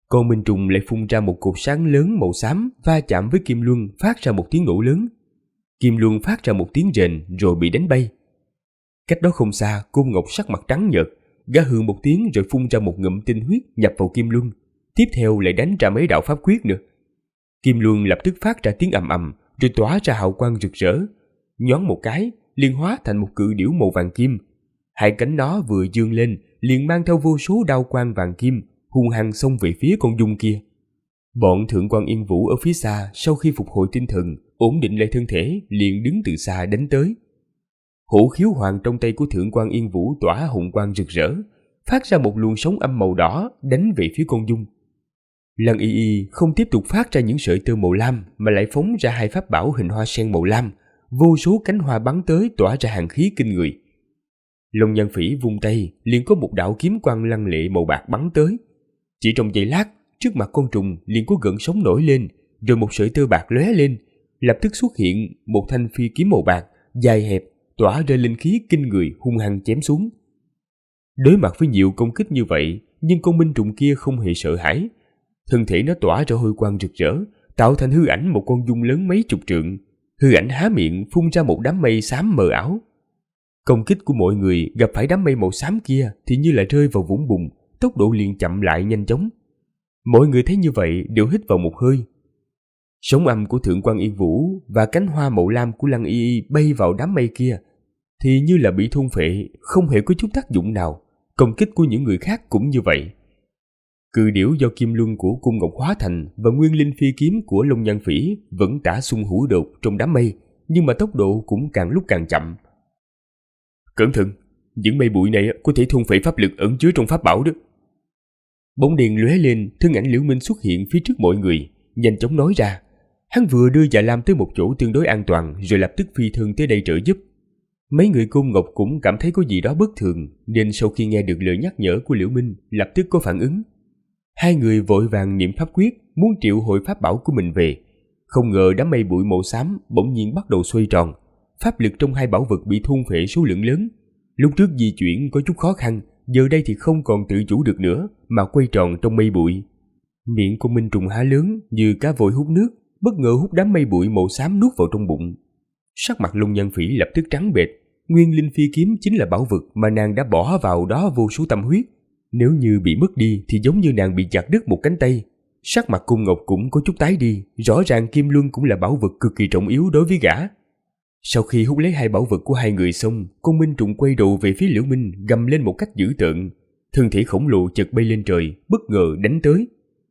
Con minh trùng lại phun ra một cột sáng lớn màu xám va chạm với kim luân, phát ra một tiếng nổ lớn. Kim luân phát ra một tiếng rền rồi bị đánh bay. Cách đó không xa, Côn Ngọc sắc mặt trắng nhợt, gã hừ một tiếng rồi phun ra một ngụm tinh huyết nhập vào kim luân, tiếp theo lại đánh ra mấy đạo pháp quyết nữa. Kim luân lập tức phát ra tiếng ầm ầm rồi tỏa ra hào quang rực rỡ, nhoáng một cái liền hóa thành một cự điểu màu vàng kim. Hai cánh nó vừa dương lên liền mang theo vô số đao quang vàng kim hung hăng xông về phía con dung kia. Bọn Thượng quan Yên Vũ ở phía xa sau khi phục hồi tinh thần, ổn định lại thân thể, liền đứng từ xa đánh tới. Hổ khiếu hoàng trong tay của Thượng quan Yên Vũ tỏa hùng quang rực rỡ, phát ra một luồng sóng âm màu đỏ đánh về phía con dung. Lăng Y Y không tiếp tục phát ra những sợi tơ màu lam mà lại phóng ra hai pháp bảo hình hoa sen màu lam, vô số cánh hoa bắn tới tỏa ra hàn khí kinh người. Long Nhan Phỉ vung tay liền có một đạo kiếm quang lăng lệ màu bạc bắn tới. Chỉ trong giây lát, trước mặt con trùng liền có gợn sóng nổi lên, rồi một sợi tơ bạc lóe lên, lập tức xuất hiện một thanh phi kiếm màu bạc dài hẹp tỏa ra linh khí kinh người hung hăng chém xuống. Đối mặt với nhiều công kích như vậy, nhưng con minh trùng kia không hề sợ hãi. Thân thể nó tỏa ra hôi quang rực rỡ, tạo thành hư ảnh một con dung lớn mấy chục trượng. Hư ảnh há miệng phun ra một đám mây xám mờ ảo. Công kích của mọi người gặp phải đám mây màu xám kia thì như là rơi vào vũng bùn, tốc độ liền chậm lại nhanh chóng. Mọi người thấy như vậy đều hít vào một hơi. Sóng âm của Thượng quan Yên Vũ và cánh hoa màu lam của Lăng Y Y bay vào đám mây kia thì như là bị thôn phệ, không hề có chút tác dụng nào. Công kích của những người khác cũng như vậy. Cự điểu do kim luân của Cung Ngọc hóa thành và nguyên linh phi kiếm của Long Nhan Phỉ vẫn tả xung hữu đột trong đám mây, nhưng mà tốc độ cũng càng lúc càng chậm. Cẩn thận, những mây bụi này có thể thôn phệ pháp lực ẩn chứa trong pháp bảo đó. Bóng đèn lóe lên, thân ảnh Liễu Minh xuất hiện phía trước mọi người, nhanh chóng nói ra. Hắn vừa đưa Dạ Lam tới một chỗ tương đối an toàn, rồi lập tức phi thân tới đây trợ giúp. Mấy người Cung Ngọc cũng cảm thấy có gì đó bất thường, nên sau khi nghe được lời nhắc nhở của Liễu Minh, lập tức có phản ứng. Hai người vội vàng niệm pháp quyết, muốn triệu hồi pháp bảo của mình về. Không ngờ đám mây bụi màu xám bỗng nhiên bắt đầu xoay tròn, pháp lực trong hai bảo vật bị thôn phệ số lượng lớn. Lúc trước di chuyển có chút khó khăn, giờ đây thì không còn tự chủ được nữa mà quay tròn trong mây bụi. Miệng của minh trùng há lớn như cá vội hút nước, bất ngờ hút đám mây bụi màu xám nuốt vào trong bụng. Sắc mặt Long Nhan Phỉ lập tức trắng bệch. Nguyên linh phi kiếm chính là bảo vật mà nàng đã bỏ vào đó vô số tâm huyết. Nếu như bị mất đi thì giống như nàng bị chặt đứt một cánh tay. Sắc mặt Cung Ngọc cũng có chút tái đi, rõ ràng kim luân cũng là bảo vật cực kỳ trọng yếu đối với gã. Sau khi hút lấy hai bảo vật của hai người xong, con minh trùng quay đầu về phía Liễu Minh, gầm lên một cách dữ tợn. Thân thể khổng lồ chợt bay lên trời, bất ngờ đánh tới.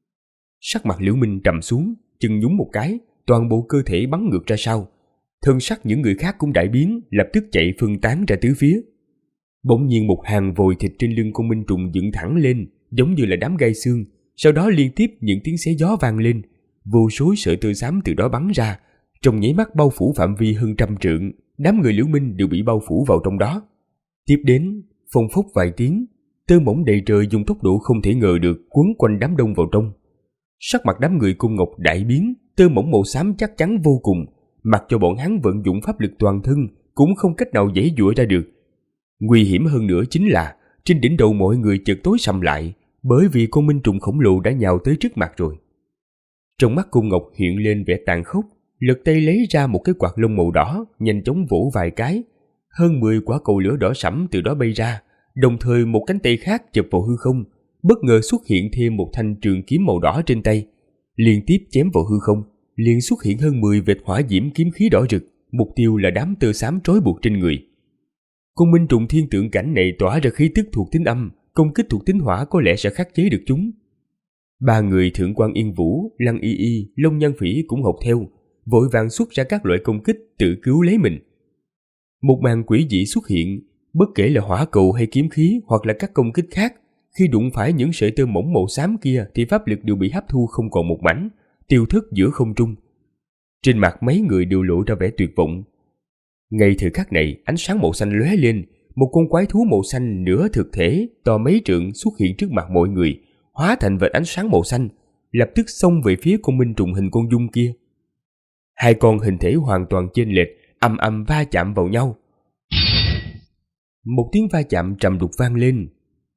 Sắc mặt Liễu Minh trầm xuống, chân nhún một cái, toàn bộ cơ thể bắn ngược ra sau. Thân sắc những người khác cũng đại biến, lập tức chạy phân tán ra tứ phía. Bỗng nhiên một hàng vòi thịt trên lưng con minh trùng dựng thẳng lên, giống như là đám gai xương. Sau đó liên tiếp những tiếng xé gió vang lên, vô số sợi tơ xám từ đó bắn ra, trong nháy mắt bao phủ phạm vi hơn 100 trượng. Đám người Liễu Minh đều bị bao phủ vào trong đó. Tiếp đến, phồng phốc vài tiếng, tơ mỏng đầy trời dùng tốc độ không thể ngờ được quấn quanh đám đông vào trong. Sắc mặt đám người Cung Ngọc đại biến, tơ mỏng màu xám chắc chắn vô cùng, mặc cho bọn hắn vận dụng pháp lực toàn thân cũng không cách nào giãy giụa ra được. Nguy hiểm hơn nữa chính là trên đỉnh đầu mọi người chợt tối sầm lại, bởi vì con minh trùng khổng lồ đã nhào tới trước mặt rồi. Trong mắt Cung Ngọc hiện lên vẻ tàn khốc, lật tay lấy ra một cái quạt lông màu đỏ, nhanh chóng vỗ vài cái. Hơn 10 quả cầu lửa đỏ sẫm từ đó bay ra, đồng thời một cánh tay khác chụp vào hư không, bất ngờ xuất hiện thêm một thanh trường kiếm màu đỏ trên tay. Liên tiếp chém vào hư không, liền xuất hiện hơn 10 vệt hỏa diễm kiếm khí đỏ rực, mục tiêu là đám tơ xám trói buộc trên người. Con minh trùng thiên tượng cảnh này tỏa ra khí tức thuộc tính âm, công kích thuộc tính hỏa có lẽ sẽ khắc chế được chúng. Ba người Thượng quan Yên Vũ, Lăng Y Y, Long Nhan Phỉ cũng học theo, vội vàng xuất ra các loại công kích tự cứu lấy mình. Một màn quỷ dị xuất hiện, bất kể là hỏa cầu hay kiếm khí hoặc là các công kích khác, khi đụng phải những sợi tơ mỏng màu xám kia thì pháp lực đều bị hấp thu không còn một mảnh, tiêu thất giữa không trung. Trên mặt mấy người đều lộ ra vẻ tuyệt vọng. Ngay thời khắc này, ánh sáng màu xanh lóe lên, một con quái thú màu xanh nửa thực thể to mấy trượng xuất hiện trước mặt mọi người, hóa thành vệt ánh sáng màu xanh, lập tức xông về phía con minh trùng hình con dung kia. Hai con hình thể hoàn toàn chênh lệch, ầm ầm va chạm vào nhau. Một tiếng va chạm trầm đục vang lên,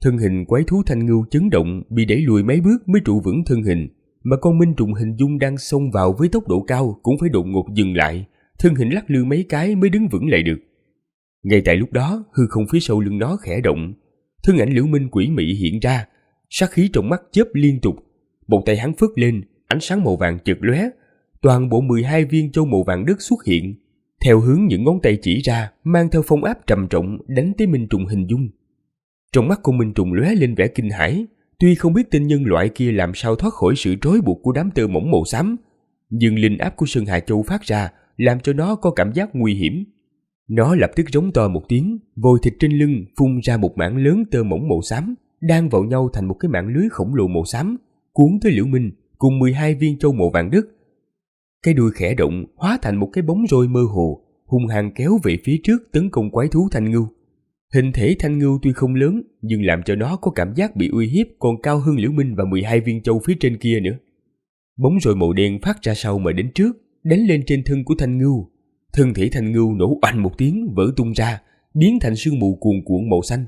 Thân hình quái thú thanh ngưu chấn động, bị đẩy lùi mấy bước mới trụ vững thân hình, mà con minh trùng hình dung đang xông vào với tốc độ cao cũng phải đột ngột dừng lại, thân hình lắc lư mấy cái mới đứng vững lại được. Ngay tại lúc đó, hư không phía sau lưng nó khẽ động, thân ảnh Liễu Minh quỷ mị hiện ra, sát khí trong mắt chớp liên tục, một tay hắn phất lên, ánh sáng màu vàng chợt lóe, toàn bộ 12 viên châu màu vàng đất xuất hiện, theo hướng những ngón tay chỉ ra, mang theo phong áp trầm trọng đánh tới minh trùng hình dung. Trong mắt con minh trùng lóe lên vẻ kinh hãi, tuy không biết tên nhân loại kia làm sao thoát khỏi sự trói buộc của đám tơ mỏng màu xám, nhưng linh áp của Sơn Hà Châu phát ra làm cho nó có cảm giác nguy hiểm. Nó lập tức rống to một tiếng, vòi thịt trên lưng phun ra một mảng lớn tơ mỏng màu xám, đan vào nhau thành một cái mạng lưới khổng lồ màu xám, cuốn tới Liễu Minh cùng 12 viên châu màu vàng đất. Cái đuôi khẽ động hóa thành một cái bóng roi mơ hồ, hung hăng kéo về phía trước tấn công quái thú thanh ngưu. Hình thể thanh ngưu tuy không lớn, nhưng làm cho nó có cảm giác bị uy hiếp còn cao hơn Liễu Minh và 12 viên châu phía trên kia nữa. Bóng roi màu đen phát ra sau mà đến trước, đánh lên trên thân của thanh ngưu. Thân thể thanh ngưu nổ oanh một tiếng vỡ tung ra, biến thành sương mù cuồn cuộn màu xanh.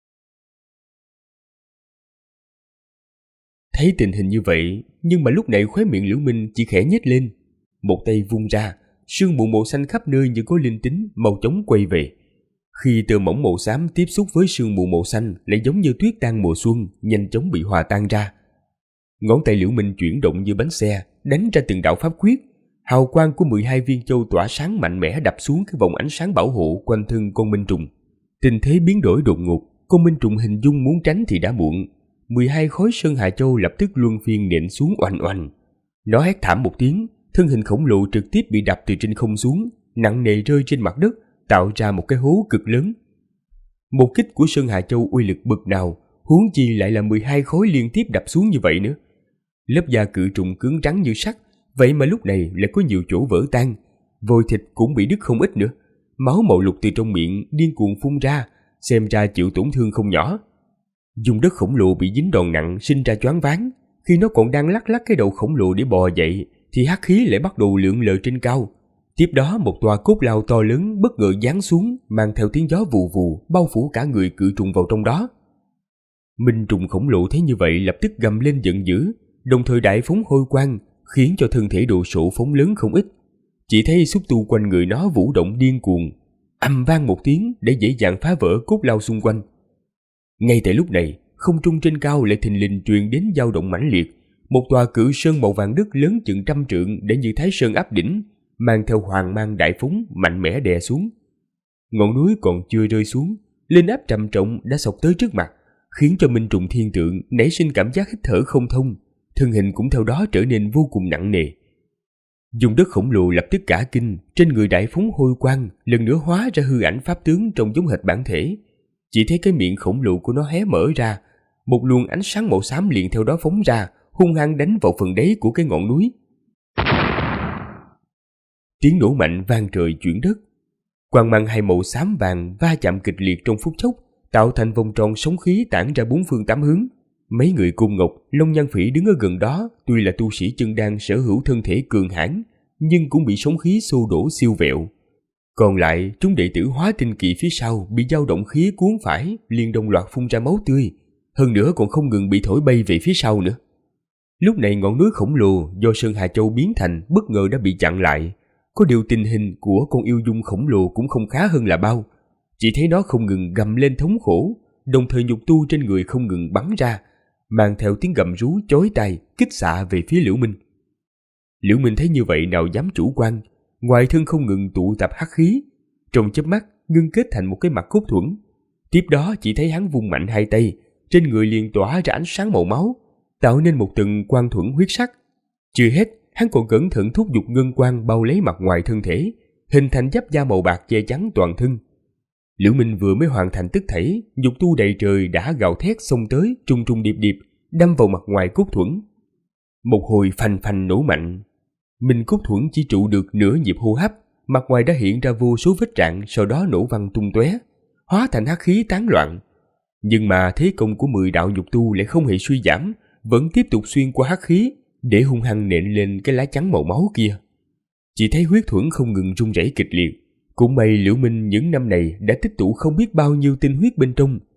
Thấy tình hình như vậy, nhưng mà lúc này khóe miệng Liễu Minh chỉ khẽ nhếch lên, một tay vung ra, sương mù màu xanh khắp nơi như có linh tính mau chóng quay về. Khi tơ mỏng màu xám tiếp xúc với sương mù màu xanh lại giống như tuyết tan mùa xuân, nhanh chóng bị hòa tan ra. Ngón tay Liễu Minh chuyển động như bánh xe, đánh ra từng đạo pháp quyết. Hào quang của 12 viên châu tỏa sáng mạnh mẽ đập xuống cái vòng ánh sáng bảo hộ quanh thân con minh trùng. Tình thế biến đổi đột ngột, con minh trùng hình dung muốn tránh thì đã muộn. 12 khối Sơn Hà Châu lập tức luân phiên nện xuống oanh oanh. Nó hét thảm một tiếng, thân hình khổng lồ trực tiếp bị đập từ trên không xuống, nặng nề rơi trên mặt đất, tạo ra một cái hố cực lớn. Một kích của Sơn Hà Châu uy lực bực nào, huống chi lại là 12 khối liên tiếp đập xuống như vậy nữa. Lớp da cự trùng cứng rắn như sắt, vậy mà lúc này lại có nhiều chỗ vỡ tan, vòi thịt cũng bị đứt không ít nữa. Máu màu lục từ trong miệng điên cuồng phun ra, xem ra chịu tổn thương không nhỏ. Dùng đất khổng lồ bị dính đòn nặng sinh ra choáng váng, khi nó còn đang lắc lắc cái đầu khổng lồ để bò dậy thì hắc khí lại bắt đầu lượn lờ trên cao. Tiếp đó một tòa cốt lao to lớn bất ngờ giáng xuống, mang theo tiếng gió vù vù bao phủ cả người cự trùng vào trong đó. Minh trùng khổng lồ thấy như vậy lập tức gầm lên giận dữ, đồng thời đại phóng hôi quang, khiến cho thân thể đồ sộ phóng lớn không ít. Chỉ thấy xúc tu quanh người nó vũ động điên cuồng, ầm vang một tiếng để dễ dàng phá vỡ cốt lao xung quanh. Ngay tại lúc này, không trung trên cao lại thình lình truyền đến dao động mãnh liệt, một tòa cự sơn màu vàng đất lớn chừng 100 trượng để như Thái Sơn áp đỉnh, mang theo hoàng mang đại phóng mạnh mẽ đè xuống. Ngọn núi còn chưa rơi xuống, linh áp trầm trọng đã xộc tới trước mặt, khiến cho Minh trùng thiên tượng nảy sinh cảm giác hít thở không thông, thân hình cũng theo đó trở nên vô cùng nặng nề. Dùng đất khổng lồ lập tức cả kinh, trên người đại phóng hôi quang lần nữa hóa ra hư ảnh pháp tướng trông giống hệt bản thể. Chỉ thấy cái miệng khổng lồ của nó hé mở ra, một luồng ánh sáng màu xám liền theo đó phóng ra, hung hăng đánh vào phần đáy của cái ngọn núi. Tiếng nổ mạnh vang trời chuyển đất, quang mang hai màu xám vàng va chạm kịch liệt trong phút chốc, tạo thành vòng tròn sóng khí tản ra bốn phương tám hướng. Mấy người Cung Ngọc, Long Nhan Phỉ đứng ở gần đó, tuy là tu sĩ chân đan sở hữu thân thể cường hãn, nhưng cũng bị sóng khí xô đổ siêu vẹo. Còn lại, chúng đệ tử Hóa Tinh Kỳ phía sau bị dao động khí cuốn phải, liền đồng loạt phun ra máu tươi, hơn nữa còn không ngừng bị thổi bay về phía sau nữa. Lúc này ngọn núi khổng lồ do Sơn Hà Châu biến thành bất ngờ đã bị chặn lại. Có điều tình hình của con yêu dung khổng lồ cũng không khá hơn là bao. Chỉ thấy nó không ngừng gầm lên thống khổ, đồng thời nhục tu trên người không ngừng bắn ra, mang theo tiếng gầm rú chói tai kích xạ về phía Liễu Minh. Liễu Minh thấy như vậy nào dám chủ quan, ngoài thân không ngừng tụ tập hắc khí, trong chớp mắt ngưng kết thành một cái mặt cốt thuẫn. Tiếp đó chỉ thấy hắn vung mạnh hai tay, trên người liền tỏa ra ánh sáng màu máu, tạo nên một tầng quang thuẫn huyết sắc. Chưa hết, hắn còn cẩn thận thúc giục ngân quang bao lấy mặt ngoài thân thể, hình thành giáp da màu bạc che chắn toàn thân. Liễu Minh vừa mới hoàn thành tất thảy, nhục tu đầy trời đã gào thét xông tới, trùng trùng điệp điệp đâm vào mặt ngoài cốt thuẫn. Một hồi phanh phanh nổ mạnh, Minh cốt thuẫn chỉ trụ được nửa nhịp hô hấp, mặt ngoài đã hiện ra vô số vết rạn, sau đó nổ văng tung tóe, hóa thành hắc khí tán loạn. Nhưng mà thế công của 10 đạo nhục tu lại không hề suy giảm, vẫn tiếp tục xuyên qua hắc khí để hung hăng nện lên cái lá chắn màu máu kia. Chỉ thấy huyết thuẫn không ngừng rung rẩy kịch liệt. Cũng may Liễu Minh những năm này đã tích tụ không biết bao nhiêu tinh huyết bên trong,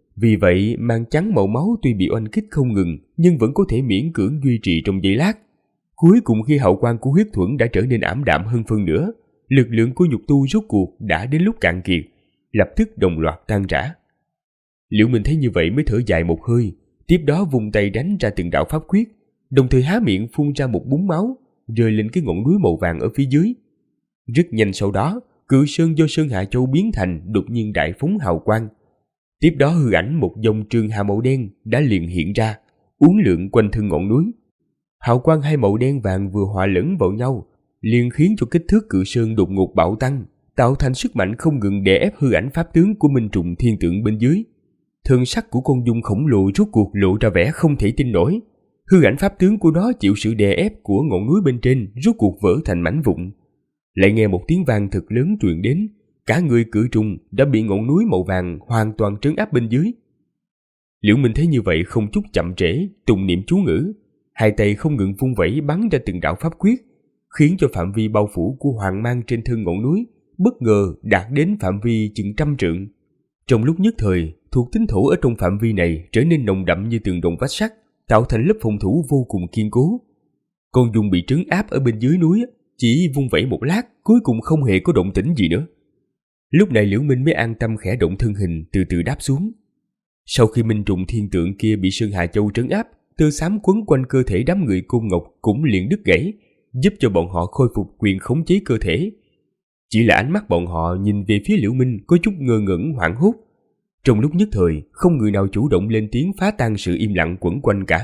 Vì vậy, màn trắng màu máu tuy bị oanh kích không ngừng, nhưng vẫn có thể miễn cưỡng duy trì trong giây lát. Cuối cùng khi hào quang của huyết thuẫn đã trở nên ảm đạm hơn phân nửa, lực lượng của nhục tu rốt cuộc đã đến lúc cạn kiệt, lập tức đồng loạt tan rã. Liễu Minh thấy như vậy mới thở dài một hơi, tiếp đó vùng tay đánh ra từng đạo pháp quyết, đồng thời há miệng phun ra một búng máu, rơi lên cái ngọn núi màu vàng ở phía dưới. Rất nhanh sau đó, cự sơn do Sơn Hạ Châu biến thành đột nhiên đại phóng hào quang. Tiếp đó hư ảnh một dòng trường hà màu đen đã liền hiện ra, uốn lượn quanh thân ngọn núi. Hào quang hai màu đen vàng vừa hòa lẫn vào nhau, liền khiến cho kích thước cự sơn đột ngột bạo tăng, tạo thành sức mạnh không ngừng đè ép hư ảnh pháp tướng của Minh Trùng Thiên Tượng bên dưới. Thân sắc của con dung khổng lồ rốt cuộc lộ ra vẻ không thể tin nổi. Hư ảnh pháp tướng của nó chịu sự đè ép của ngọn núi bên trên, rốt cuộc vỡ thành mảnh vụn. Lại nghe một tiếng vang thật lớn truyền đến, cả người cự trùng đã bị ngọn núi màu vàng hoàn toàn trấn áp bên dưới. Liễu Minh thấy như vậy không chút chậm trễ, tụng niệm chú ngữ, hai tay không ngừng vung vẩy bắn ra từng đạo pháp quyết, khiến cho phạm vi bao phủ của hoàng mang trên thân ngọn núi bất ngờ đạt đến phạm vi chừng 100 trượng. Trong lúc nhất thời, thuộc tính thổ ở trong phạm vi này trở nên nồng đậm như tường đồng vách sắt, tạo thành lớp phòng thủ vô cùng kiên cố. Con dung bị trấn áp ở bên dưới núi chỉ vung vẩy một lát, cuối cùng không hề có động tĩnh gì nữa. Lúc này Liễu Minh mới an tâm khẽ động thân hình, từ từ đáp xuống. Sau khi Minh Trùng Thiên Tượng kia bị Sơn Hà Châu trấn áp, tơ xám quấn quanh cơ thể đám người Côn Ngọc cũng liền đứt gãy, giúp cho bọn họ khôi phục quyền khống chế cơ thể. Chỉ là ánh mắt bọn họ nhìn về phía Liễu Minh có chút ngơ ngẩn hoảng hốt. Trong lúc nhất thời, không người nào chủ động lên tiếng phá tan sự im lặng quẩn quanh cả.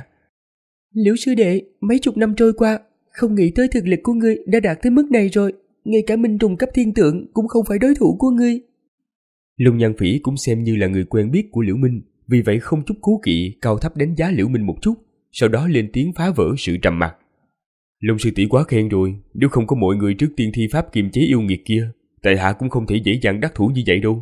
Liễu sư đệ, mấy chục năm trôi qua, không nghĩ tới thực lực của ngươi đã đạt tới mức này rồi. Ngay cả Minh Trùng cấp thiên tượng cũng không phải đối thủ của ngươi. Long Nhan Phỉ cũng xem như là người quen biết của Liễu Minh, vì vậy không chút cố kỵ cao thấp đánh giá Liễu Minh một chút, sau đó lên tiếng phá vỡ sự trầm mặc. Long sư tỷ quá khen rồi, nếu không có mọi người trước tiên thi pháp kiềm chế yêu nghiệt kia, tại hạ cũng không thể dễ dàng đắc thủ như vậy đâu.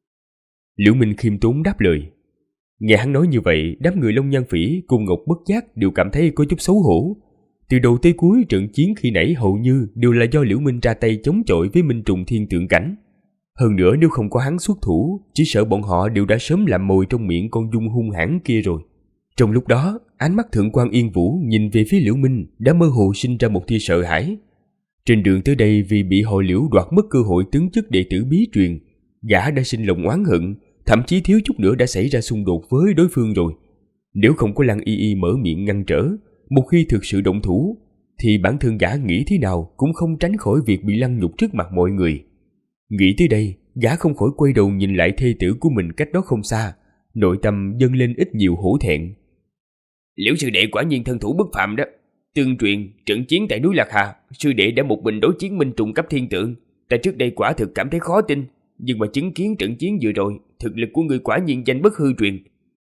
Liễu Minh khiêm tốn đáp lời. Nghe hắn nói như vậy, đám người Long Nhan Phỉ cùng Ngọc Bất Giác đều cảm thấy có chút xấu hổ. Từ đầu tới cuối trận chiến khi nãy hầu như đều là do Liễu Minh ra tay chống chọi với Minh Trùng Thiên Tượng cảnh. Hơn nữa nếu không có hắn xuất thủ, chỉ sợ bọn họ đều đã sớm làm mồi trong miệng con dung hung hãn kia rồi. Trong lúc đó, ánh mắt Thượng quan Yên Vũ nhìn về phía Liễu Minh đã mơ hồ sinh ra một tia sợ hãi. Trên đường tới đây vì bị Hồ Liễu đoạt mất cơ hội tấn chức đệ tử bí truyền, gã đã sinh lòng oán hận, thậm chí thiếu chút nữa đã xảy ra xung đột với đối phương rồi. Nếu không có Lăng Y Y mở miệng ngăn trở, một khi thực sự động thủ, thì bản thân gã nghĩ thế nào cũng không tránh khỏi việc bị lăng nhục trước mặt mọi người. Nghĩ tới đây, gã không khỏi quay đầu nhìn lại thê tử của mình cách đó không xa, nội tâm dâng lên ít nhiều hổ thẹn. Liễu sư đệ quả nhiên thân thủ bất phàm đó. Tương truyền, trận chiến tại núi Lạc Hà, sư đệ đã một mình đối chiến Minh Trùng cấp thiên tượng. Ta trước đây quả thực cảm thấy khó tin, nhưng mà chứng kiến trận chiến vừa rồi, thực lực của người quả nhiên danh bất hư truyền.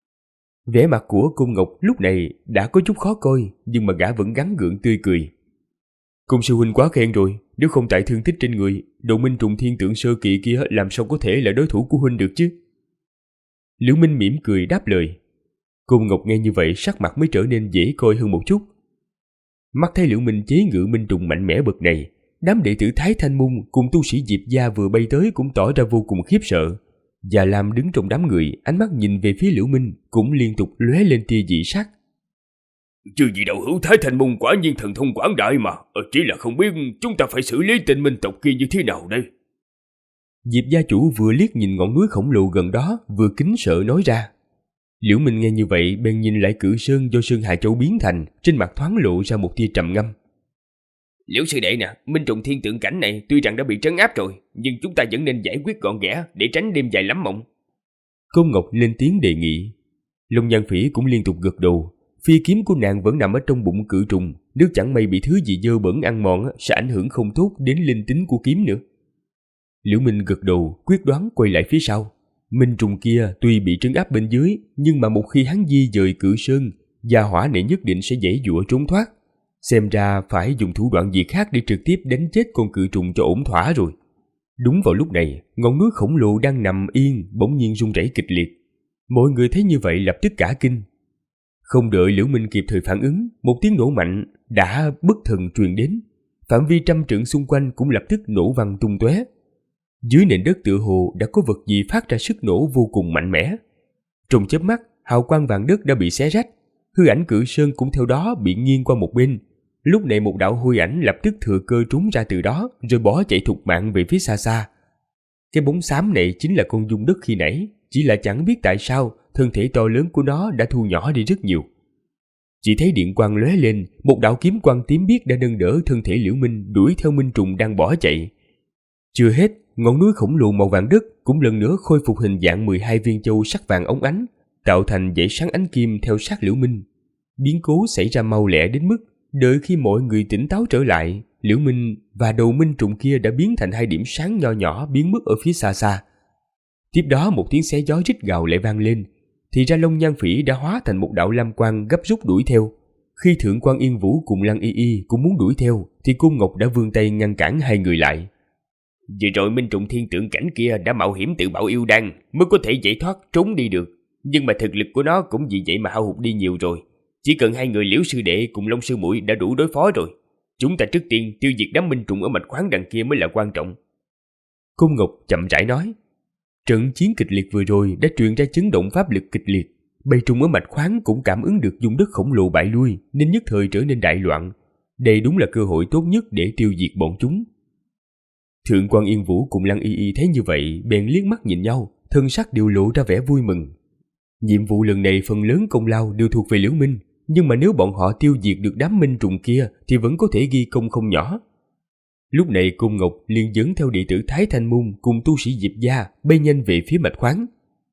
Vẻ mặt của Cung Ngọc lúc này đã có chút khó coi, nhưng mà gã vẫn gắng gượng tươi cười. Cung sư huynh quá khen rồi, nếu không tại thương tích trên người, đầu Minh Trùng Thiên Tượng sơ kỳ kia làm sao có thể là đối thủ của huynh được chứ? Liễu Minh mỉm cười đáp lời. Cung Ngọc nghe như vậy sắc mặt mới trở nên dễ coi hơn một chút. Mắt thấy Liễu Minh chế ngự Minh Trùng mạnh mẽ bậc này, đám đệ tử Thái Thanh Môn cùng tu sĩ Diệp gia vừa bay tới cũng tỏ ra vô cùng khiếp sợ. Già Lam đứng trong đám người, ánh mắt nhìn về phía Liễu Minh cũng liên tục lóe lên tia dị sắc. Chứ gì đạo hữu Thái Thanh Môn quả nhiên thần thông quảng đại mà, chỉ là không biết chúng ta phải xử lý tên minh tộc kia như thế nào đây. Diệp gia chủ vừa liếc nhìn ngọn núi khổng lồ gần đó, vừa kính sợ nói ra. Liễu Minh nghe như vậy bèn nhìn lại cự sơn do Sơn Hà Châu biến thành, trên mặt thoáng lộ ra một tia trầm ngâm. Liễu sư đệ nè, Minh Trùng Thiên Tượng cảnh này tuy rằng đã bị trấn áp rồi, nhưng chúng ta vẫn nên giải quyết gọn ghẽ để tránh đêm dài lắm mộng. Công Ngọc lên tiếng đề nghị. Long Nhan Phỉ cũng liên tục gật đầu. Phi kiếm của nàng vẫn nằm ở trong bụng cự trùng, nếu chẳng may bị thứ gì dơ bẩn ăn mòn sẽ ảnh hưởng không tốt đến linh tính của kiếm nữa. Liễu Minh gật đầu, quyết đoán quay lại phía sau. Minh Trùng kia tuy bị trấn áp bên dưới, nhưng mà một khi hắn di dời cự sơn, gia hỏa này nhất định sẽ dễ dụa trốn thoát. Xem ra phải dùng thủ đoạn gì khác để trực tiếp đánh chết con cự trùng cho ổn thỏa rồi. Đúng vào lúc này, ngọn núi khổng lồ đang nằm yên bỗng nhiên rung rẩy kịch liệt. Mọi người thấy như vậy lập tức cả kinh. Không đợi Liễu Minh kịp thời phản ứng, một tiếng nổ mạnh đã bất thần truyền đến. Phạm vi 100 trượng xung quanh cũng lập tức nổ văng tung tóe. Dưới nền đất tựa hồ đã có vật gì phát ra sức nổ vô cùng mạnh mẽ. Trong chớp mắt, hào quang vàng đất đã bị xé rách, hư ảnh Cự Sơn cũng theo đó bị nghiêng qua một bên. Lúc này một đạo hư ảnh lập tức thừa cơ trốn ra từ đó, rồi bỏ chạy thục mạng về phía xa xa. Cái bóng xám này chính là con dung đất khi nãy, chỉ là chẳng biết tại sao thân thể to lớn của nó đã thu nhỏ đi rất nhiều. Chỉ thấy điện quang lóe lên, một đạo kiếm quang tím biếc đã nâng đỡ thân thể Liễu Minh đuổi theo Minh Trùng đang bỏ chạy. Chưa hết, ngọn núi khổng lồ màu vàng đất cũng lần nữa khôi phục hình dạng 12 viên châu sắc vàng óng ánh, tạo thành dãy sáng ánh kim theo sát Liễu Minh. Biến cố xảy ra mau lẹ đến mức đợi khi mọi người tỉnh táo trở lại, Liễu Minh và đầu Minh Trùng kia đã biến thành hai điểm sáng nho nhỏ biến mất ở phía xa xa. Tiếp đó một tiếng xé gió rít gào lại vang lên, thì ra Long Nhan Phỉ đã hóa thành một đạo lam quang gấp rút đuổi theo. Khi Thượng quan Yên Vũ cùng Lăng Y Y cũng muốn đuổi theo, thì Côn Ngọc đã vươn tay ngăn cản hai người lại. Vừa rồi Minh Trùng Thiên Tượng Cảnh kia đã mạo hiểm tự bạo yêu đan mới có thể giải thoát trốn đi được, nhưng mà thực lực của nó cũng vì vậy mà hao hụt đi nhiều rồi. Chỉ cần hai người Liễu sư đệ cùng Long sư muội đã đủ đối phó rồi. Chúng ta trước tiên tiêu diệt đám Minh Trùng ở mạch khoáng đằng kia mới là quan trọng. Côn Ngọc chậm rãi nói. Trận chiến kịch liệt vừa rồi đã truyền ra chấn động pháp lực kịch liệt. Bầy trùng ở mạch khoáng cũng cảm ứng được dung đất khổng lồ bại lui, nên nhất thời trở nên đại loạn. Đây đúng là cơ hội tốt nhất để tiêu diệt bọn chúng. Thượng quan Yên Vũ cùng Lăng Y Y thấy như vậy, bèn liếc mắt nhìn nhau, thân sắc đều lộ ra vẻ vui mừng. Nhiệm vụ lần này phần lớn công lao đều thuộc về Liễu Minh, nhưng mà nếu bọn họ tiêu diệt được đám Minh Trùng kia thì vẫn có thể ghi công không nhỏ. Lúc này Côn Ngọc liền dẫn theo đệ tử Thái Thanh Môn cùng tu sĩ Diệp gia bay nhanh về phía mạch khoáng.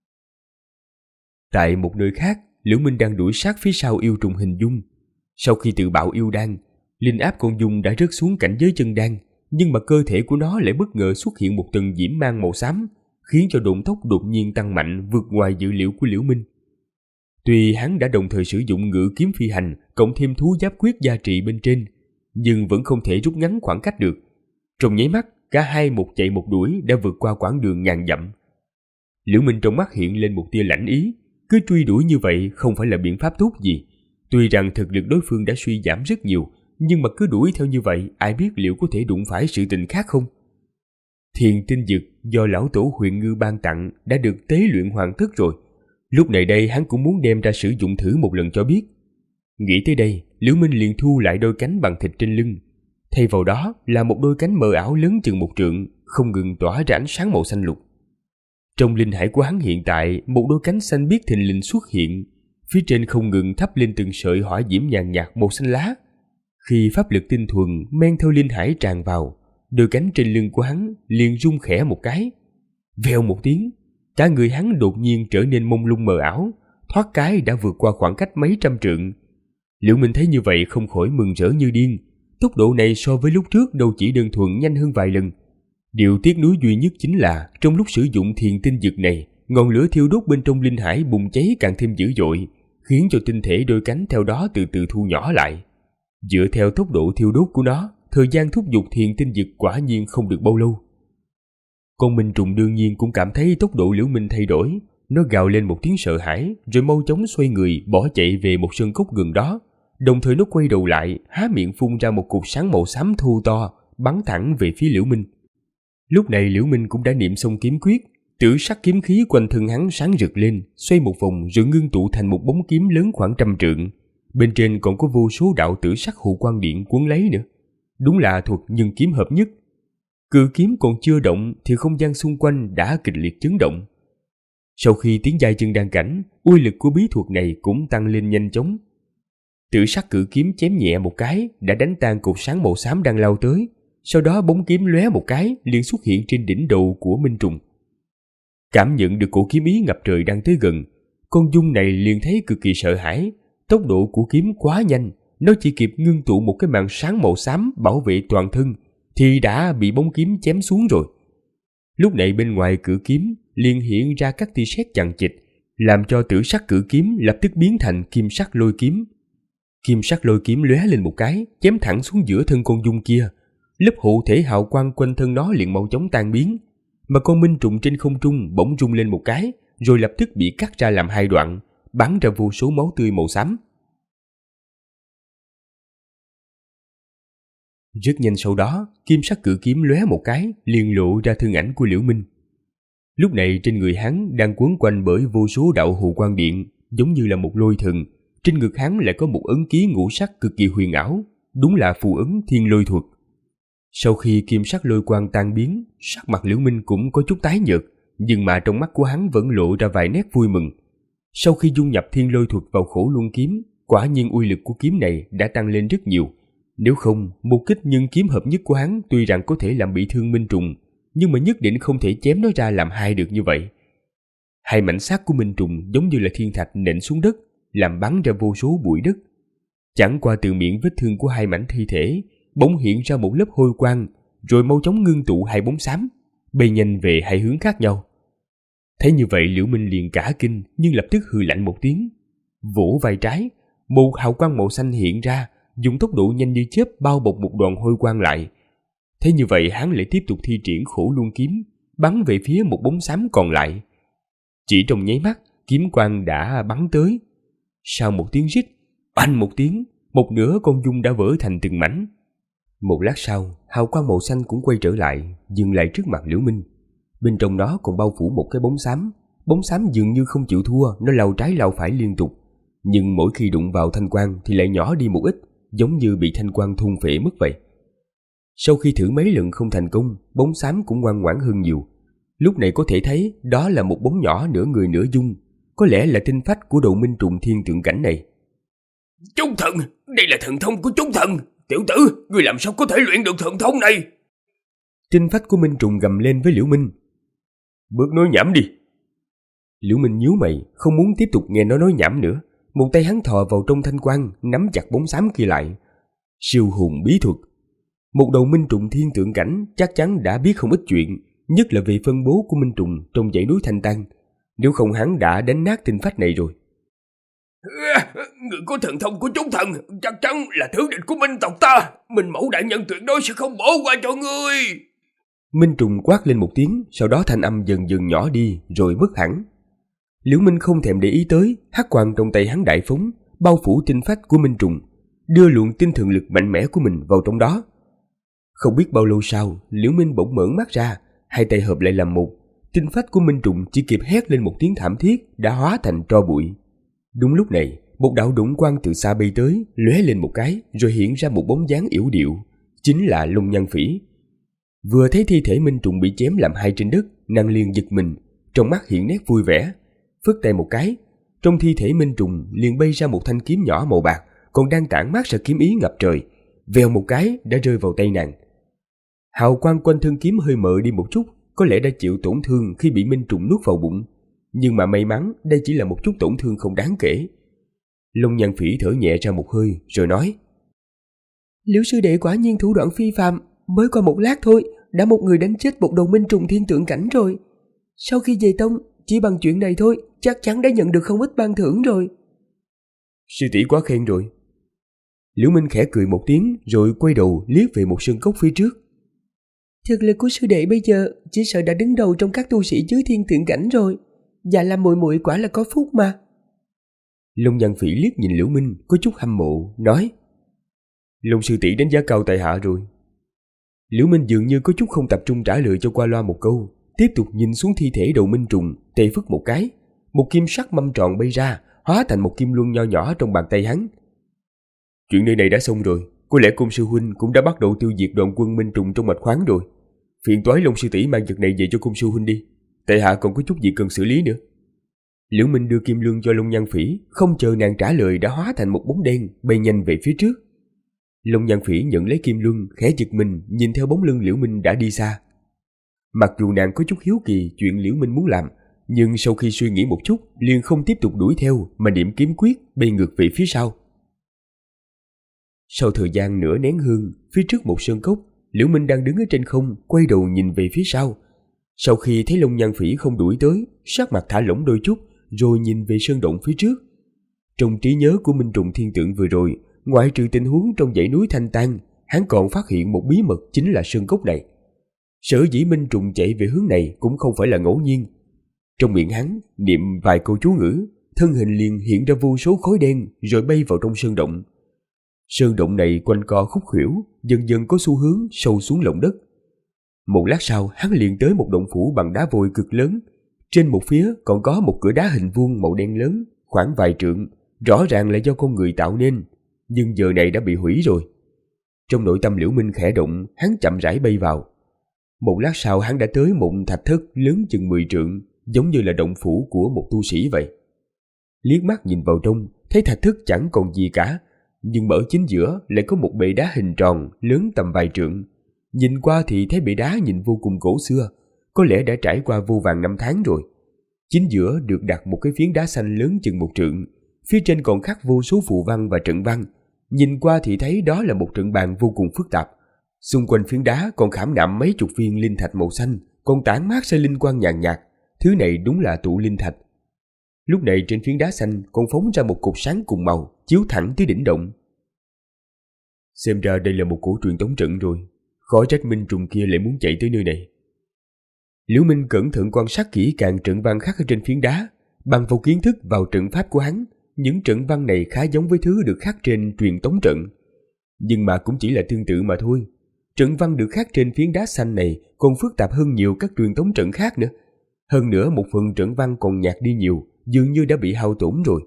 Tại một nơi khác, Liễu Minh đang đuổi sát phía sau yêu trùng Hình Dung. Sau khi tự bạo yêu đan, linh áp con Dung đã rớt xuống cảnh giới chân đan, nhưng mà cơ thể của nó lại bất ngờ xuất hiện một tầng diễm mang màu xám, khiến cho độn tốc đột nhiên tăng mạnh vượt ngoài dự liệu của Liễu Minh. Tuy hắn đã đồng thời sử dụng ngự kiếm phi hành cộng thêm thú giáp quyết gia trị bên trên, nhưng vẫn không thể rút ngắn khoảng cách được. Trong nháy mắt, cả hai một chạy một đuổi đã vượt qua quãng đường ngàn dặm. Liễu Minh trong mắt hiện lên một tia lãnh ý, cứ truy đuổi như vậy không phải là biện pháp tốt gì. Tuy rằng thực lực đối phương đã suy giảm rất nhiều, nhưng mà cứ đuổi theo như vậy, ai biết liệu có thể đụng phải sự tình khác không? Thiền tinh dược do lão tổ Huyền Ngư ban tặng đã được tế luyện hoàn tất rồi. Lúc này đây hắn cũng muốn đem ra sử dụng thử một lần cho biết. Nghĩ tới đây, Liễu Minh liền thu lại đôi cánh bằng thịt trên lưng. Thay vào đó là một đôi cánh mờ ảo lớn chừng một trượng, không ngừng tỏa ra ánh sáng màu xanh lục. Trong linh hải của hắn hiện tại, một đôi cánh xanh biếc thình lình xuất hiện, phía trên không ngừng thắp lên từng sợi hỏa diễm nhàn nhạt màu xanh lá. Khi pháp lực tinh thuần men theo linh hải tràn vào, đôi cánh trên lưng của hắn liền rung khẽ một cái. Vèo một tiếng, cả người hắn đột nhiên trở nên mông lung mờ ảo, thoát cái đã vượt qua khoảng cách mấy trăm trượng. Liễu Minh thấy như vậy không khỏi mừng rỡ như điên. Tốc độ này so với lúc trước đâu chỉ đơn thuần nhanh hơn vài lần. Điều tiếc nuối duy nhất chính là trong lúc sử dụng thiền tinh dược này, ngọn lửa thiêu đốt bên trong linh hải bùng cháy càng thêm dữ dội, khiến cho tinh thể đôi cánh theo đó từ từ thu nhỏ lại. Dựa theo tốc độ thiêu đốt của nó, thời gian thúc giục thiền tinh dược quả nhiên không được bao lâu. Con Minh Trùng đương nhiên cũng cảm thấy tốc độ Liễu Minh thay đổi, nó gào lên một tiếng sợ hãi, rồi mau chóng xoay người bỏ chạy về một sơn cốc gần đó. Đồng thời nó quay đầu lại, há miệng phun ra một cục sáng màu xám thô to, bắn thẳng về phía Liễu Minh. Lúc này Liễu Minh cũng đã niệm xong kiếm quyết, tử sắc kiếm khí quanh thân hắn sáng rực lên, xoay một vòng rồi ngưng tụ thành một bóng kiếm lớn khoảng trăm trượng. Bên trên còn có vô số đạo tử sắc hù quang điện cuốn lấy nữa. Đúng là thuật nhân kiếm hợp nhất. Cự kiếm còn chưa động thì không gian xung quanh đã kịch liệt chấn động. Sau khi tiến giai chân đan cảnh, uy lực của bí thuật này cũng tăng lên nhanh chóng. Tử sắc cự kiếm chém nhẹ một cái đã đánh tan cột sáng màu xám đang lao tới. Sau đó bóng kiếm lóe một cái liền xuất hiện trên đỉnh đầu của Minh Trùng. Cảm nhận được cổ kiếm ý ngập trời đang tới gần, con Dung này liền thấy cực kỳ sợ hãi. Tốc độ của kiếm quá nhanh, nó chỉ kịp ngưng tụ một cái màn sáng màu xám bảo vệ toàn thân thì đã bị bóng kiếm chém xuống rồi. Lúc này bên ngoài cự kiếm liền hiện ra các tia sét chằng chịt, làm cho tử sắc cự kiếm lập tức biến thành kim sắc lôi kiếm. Kim sắc lôi kiếm lóe lên một cái, chém thẳng xuống giữa thân con Dung kia. Lớp hộ thể hào quang quanh thân nó liền mau chóng tan biến, mà con Minh Trùng trên không trung bỗng rung lên một cái, rồi lập tức bị cắt ra làm hai đoạn, bắn ra vô số máu tươi màu xám. Rất nhanh sau đó, kim sắc cự kiếm lóe một cái, liền lộ ra thân ảnh của Liễu Minh. Lúc này trên người hắn đang quấn quanh bởi vô số đạo hồ quang điện, giống như là một lôi thần. Trên ngực hắn lại có một ấn ký ngũ sắc cực kỳ huyền ảo, đúng là phù ấn thiên lôi thuật. Sau khi kim sắc lôi quang tan biến, sắc mặt Liễu Minh cũng có chút tái nhợt, nhưng mà trong mắt của hắn vẫn lộ ra vài nét vui mừng. Sau khi dung nhập thiên lôi thuật vào Khổ Luân kiếm, quả nhiên uy lực của kiếm này đã tăng lên rất nhiều. Nếu không, một kích nhưng kiếm hợp nhất của hắn tuy rằng có thể làm bị thương Minh Trùng, nhưng mà nhất định không thể chém nó ra làm hai được như vậy. Hai mảnh xác của Minh Trùng giống như là thiên thạch nện xuống đất, làm bắn ra vô số bụi đất. Chẳng qua từ miệng vết thương của hai mảnh thi thể bỗng hiện ra một lớp hôi quang, rồi mau chóng ngưng tụ hai bóng xám, bay nhanh về hai hướng khác nhau. Thấy như vậy, Liễu Minh liền cả kinh, nhưng lập tức hừ lạnh một tiếng, vỗ vai trái, một hào quang màu xanh hiện ra, dùng tốc độ nhanh như chớp bao bọc một đoàn hôi quang lại. Thế như vậy, hắn lại tiếp tục thi triển Khổ Luân kiếm, bắn về phía một bóng xám còn lại. Chỉ trong nháy mắt, kiếm quang đã bắn tới. Sau một tiếng rít, oanh một tiếng, một nửa con dung đã vỡ thành từng mảnh. Một lát sau, hào quang màu xanh cũng quay trở lại, dừng lại trước mặt Liễu Minh. Bên trong đó còn bao phủ một cái bóng xám dường như không chịu thua, nó lao trái lao phải liên tục. Nhưng mỗi khi đụng vào thanh quang thì lại nhỏ đi một ít, giống như bị thanh quang thôn phệ mất vậy. Sau khi thử mấy lần không thành công, bóng xám cũng ngoan ngoãn hơn nhiều. Lúc này có thể thấy đó là một bóng nhỏ nửa người nửa dung, có lẽ là tinh phách của đầu Minh Trùng thiên tượng cảnh này. Chúng thần, đây là thần thông của chúng thần. Tiểu tử, ngươi làm sao có thể luyện được thần thông này? Tinh phách của Minh Trùng gầm lên với Liễu Minh. Bớt nói nhảm đi. Liễu Minh nhíu mày, không muốn tiếp tục nghe nó nói nhảm nữa. Một tay hắn thò vào trong thanh quang, nắm chặt bóng xám kia lại. Siêu hồn bí thuật. Một đầu Minh Trùng thiên tượng cảnh chắc chắn đã biết không ít chuyện, nhất là về phân bố của Minh Trùng trong dãy núi Thanh Tăng. Nếu không hắn đã đánh nát tinh phách này rồi. Người có thần thông của chúng thần, chắc chắn là thứ địch của Minh tộc ta. Minh Mẫu đại nhân tuyệt đối sẽ không bỏ qua cho ngươi. Minh Trùng quát lên một tiếng, sau đó thanh âm dần dần nhỏ đi, rồi mất hẳn. Liễu Minh không thèm để ý tới, hắc quang trong tay hắn đại phóng, bao phủ tinh phách của Minh Trùng, đưa luồng tinh thần lực mạnh mẽ của mình vào trong đó. Không biết bao lâu sau, Liễu Minh bỗng mở mắt ra, hai tay hợp lại làm một. Tinh phách của Minh Trùng chỉ kịp hét lên một tiếng thảm thiết, đã hóa thành tro bụi. Đúng lúc này, một đạo đụng quang từ xa bay tới, lóe lên một cái, rồi hiện ra một bóng dáng yểu điệu, chính là Long Nhan Phỉ. Vừa thấy thi thể Minh Trùng bị chém làm hai trên đất, nàng liền giật mình, trong mắt hiện nét vui vẻ, phất tay một cái, trong thi thể Minh Trùng liền bay ra một thanh kiếm nhỏ màu bạc, còn đang tản mát ra kiếm ý ngập trời, vèo một cái đã rơi vào tay nàng. Hào quang quanh thân kiếm hơi mờ đi một chút, có lẽ đã chịu tổn thương khi bị Minh Trùng nuốt vào bụng, nhưng mà may mắn đây chỉ là một chút tổn thương không đáng kể. Long Nhan Phỉ thở nhẹ ra một hơi rồi nói: Liễu sư đệ quả nhiên thủ đoạn phi phàm, mới qua một lát thôi đã một người đánh chết một đầu Minh Trùng thiên tượng cảnh rồi. Sau khi về tông, chỉ bằng chuyện này thôi chắc chắn đã nhận được không ít ban thưởng rồi. Sư tỷ quá khen rồi. Liễu Minh khẽ cười một tiếng rồi quay đầu liếc về một sơn cốc phía trước. Thực lực của sư đệ bây giờ chỉ sợ đã đứng đầu trong các tu sĩ dưới thiên tượng cảnh rồi. Dạ làm muội muội quả là có phúc mà. Long Nhan Phỉ liếc nhìn Liễu Minh có chút hâm mộ, nói: Long sư tỷ đánh giá cao tại hạ rồi. Liễu Minh dường như có chút không tập trung trả lời cho qua loa một câu, tiếp tục nhìn xuống thi thể đầu Minh Trùng, tay phất một cái, một kim sắc mâm tròn bay ra, hóa thành một kim luân nho nhỏ trong bàn tay hắn. Chuyện nơi này đã xong rồi, có lẽ Côn sư huynh cũng đã bắt đầu tiêu diệt đoàn quân Minh Trùng trong mạch khoáng rồi. Phiền toái Long sư tỷ mang vật này về cho Côn sư huynh đi, tại hạ còn có chút việc cần xử lý nữa. Liễu Minh đưa kim luân cho Long Nhan Phỉ, không chờ nàng trả lời đã hóa thành một bóng đen bay nhanh về phía trước. Long Nhan Phỉ nhận lấy kim luân, khẽ giật mình nhìn theo bóng lưng Liễu Minh đã đi xa. Mặc dù nàng có chút hiếu kỳ chuyện Liễu Minh muốn làm, nhưng sau khi suy nghĩ một chút liền không tiếp tục đuổi theo mà niệm kiếm quyết bay ngược về phía sau. Sau thời gian nửa nén hương, phía trước một sơn cốc, Liễu Minh đang đứng ở trên không, quay đầu nhìn về phía sau. Sau khi thấy Long Nhan Phỉ không đuổi tới, sắc mặt thả lỏng đôi chút, rồi nhìn về sơn động phía trước. Trong trí nhớ của Minh Trùng thiên tượng vừa rồi, ngoại trừ tình huống trong dãy núi Thanh Tăng, hắn còn phát hiện một bí mật chính là sơn cốc này. Sở dĩ Minh Trùng chạy về hướng này cũng không phải là ngẫu nhiên. Trong miệng hắn niệm vài câu chú ngữ, thân hình liền hiện ra vô số khói đen rồi bay vào trong sơn động. Sơn động này quanh co khúc khuỷu, dần dần có xu hướng sâu xuống lòng đất. Một lát sau, hắn liền tới một động phủ bằng đá vôi cực lớn. Trên một phía còn có một cửa đá hình vuông màu đen lớn, khoảng vài trượng, rõ ràng là do con người tạo nên, nhưng giờ này đã bị hủy rồi. Trong nội tâm Liễu Minh khẽ động, hắn chậm rãi bay vào. Một lát sau hắn đã tới một thạch thất lớn chừng 10 trượng, giống như là động phủ của một tu sĩ vậy. Liếc mắt nhìn vào trong, thấy thạch thất chẳng còn gì cả, nhưng ở chính giữa lại có một bệ đá hình tròn lớn tầm vài trượng. Nhìn qua thì thấy bệ đá nhìn vô cùng cổ xưa, có lẽ đã trải qua vô vàn năm tháng rồi. Chính giữa được đặt một cái phiến đá xanh lớn chừng 1 trượng, phía trên còn khắc vô số phù văn và trận văn. Nhìn qua thì thấy đó là một trận bàn vô cùng phức tạp. Xung quanh phiến đá còn khảm nạm mấy chục viên linh thạch màu xanh, còn tản mát ra linh quang nhàn nhạt. Thứ này đúng là tụ linh thạch. Lúc này trên phiến đá xanh còn phóng ra một cột sáng cùng màu, chiếu thẳng tới đỉnh động. Xem ra đây là một cổ truyền tống trận rồi, khó trách Minh Trùng kia lại muốn chạy tới nơi này. Liễu Minh cẩn thận quan sát kỹ càng trận văn khắc ở trên phiến đá, bằng vào kiến thức vào trận pháp của hắn, những trận văn này khá giống với thứ được khắc trên truyền tống trận, nhưng mà cũng chỉ là tương tự mà thôi. Trận văn được khắc trên phiến đá xanh này còn phức tạp hơn nhiều các truyền tống trận khác nữa. Hơn nữa một phần trận văn còn nhạt đi nhiều, dường như đã bị hao tổn rồi.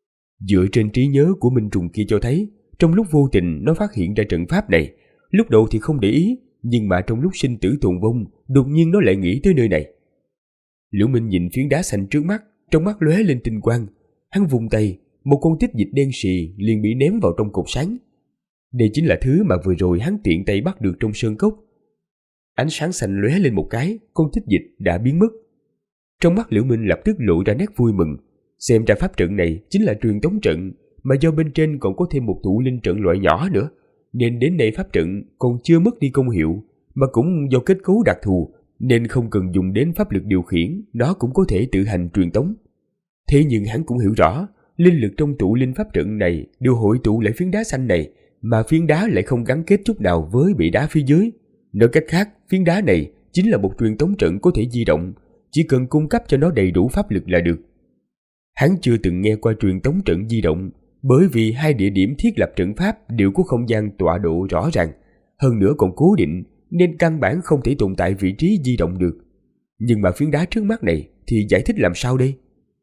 Dựa trên trí nhớ của Minh Trùng kia cho thấy, trong lúc vô tình nó phát hiện ra trận pháp này, lúc đầu thì không để ý, nhưng mà trong lúc sinh tử tồn vong, đột nhiên nó lại nghĩ tới nơi này. Liễu Minh nhìn phiến đá xanh trước mắt, trong mắt lóe lên tinh quang. Hắn vung tay, một con tích dịch đen xì liền bị ném vào trong cột sáng. Đây chính là thứ mà vừa rồi hắn tiện tay bắt được trong sơn cốc. Ánh sáng xanh lóe lên một cái, con tích dịch đã biến mất. Trong mắt Liễu Minh lập tức lộ ra nét vui mừng. Xem ra pháp trận này chính là truyền tống trận, mà do bên trên còn có thêm một tụ linh trận loại nhỏ nữa, nên đến nay pháp trận còn chưa mất đi công hiệu, mà cũng do kết cấu đặc thù nên không cần dùng đến pháp lực điều khiển, nó cũng có thể tự hành truyền tống. Thế nhưng hắn cũng hiểu rõ, linh lực trong tụ linh pháp trận này đều hội tụ lại phiến đá xanh này, mà phiến đá lại không gắn kết chút nào với bị đá phía dưới. Nói cách khác, phiến đá này chính là một truyền tống trận có thể di động, chỉ cần cung cấp cho nó đầy đủ pháp lực là được. Hắn chưa từng nghe qua truyền tống trận di động, bởi vì hai địa điểm thiết lập trận pháp đều có không gian tọa độ rõ ràng, hơn nữa còn cố định, nên căn bản không thể tồn tại vị trí di động được. Nhưng mà phiến đá trước mắt này thì giải thích làm sao đây?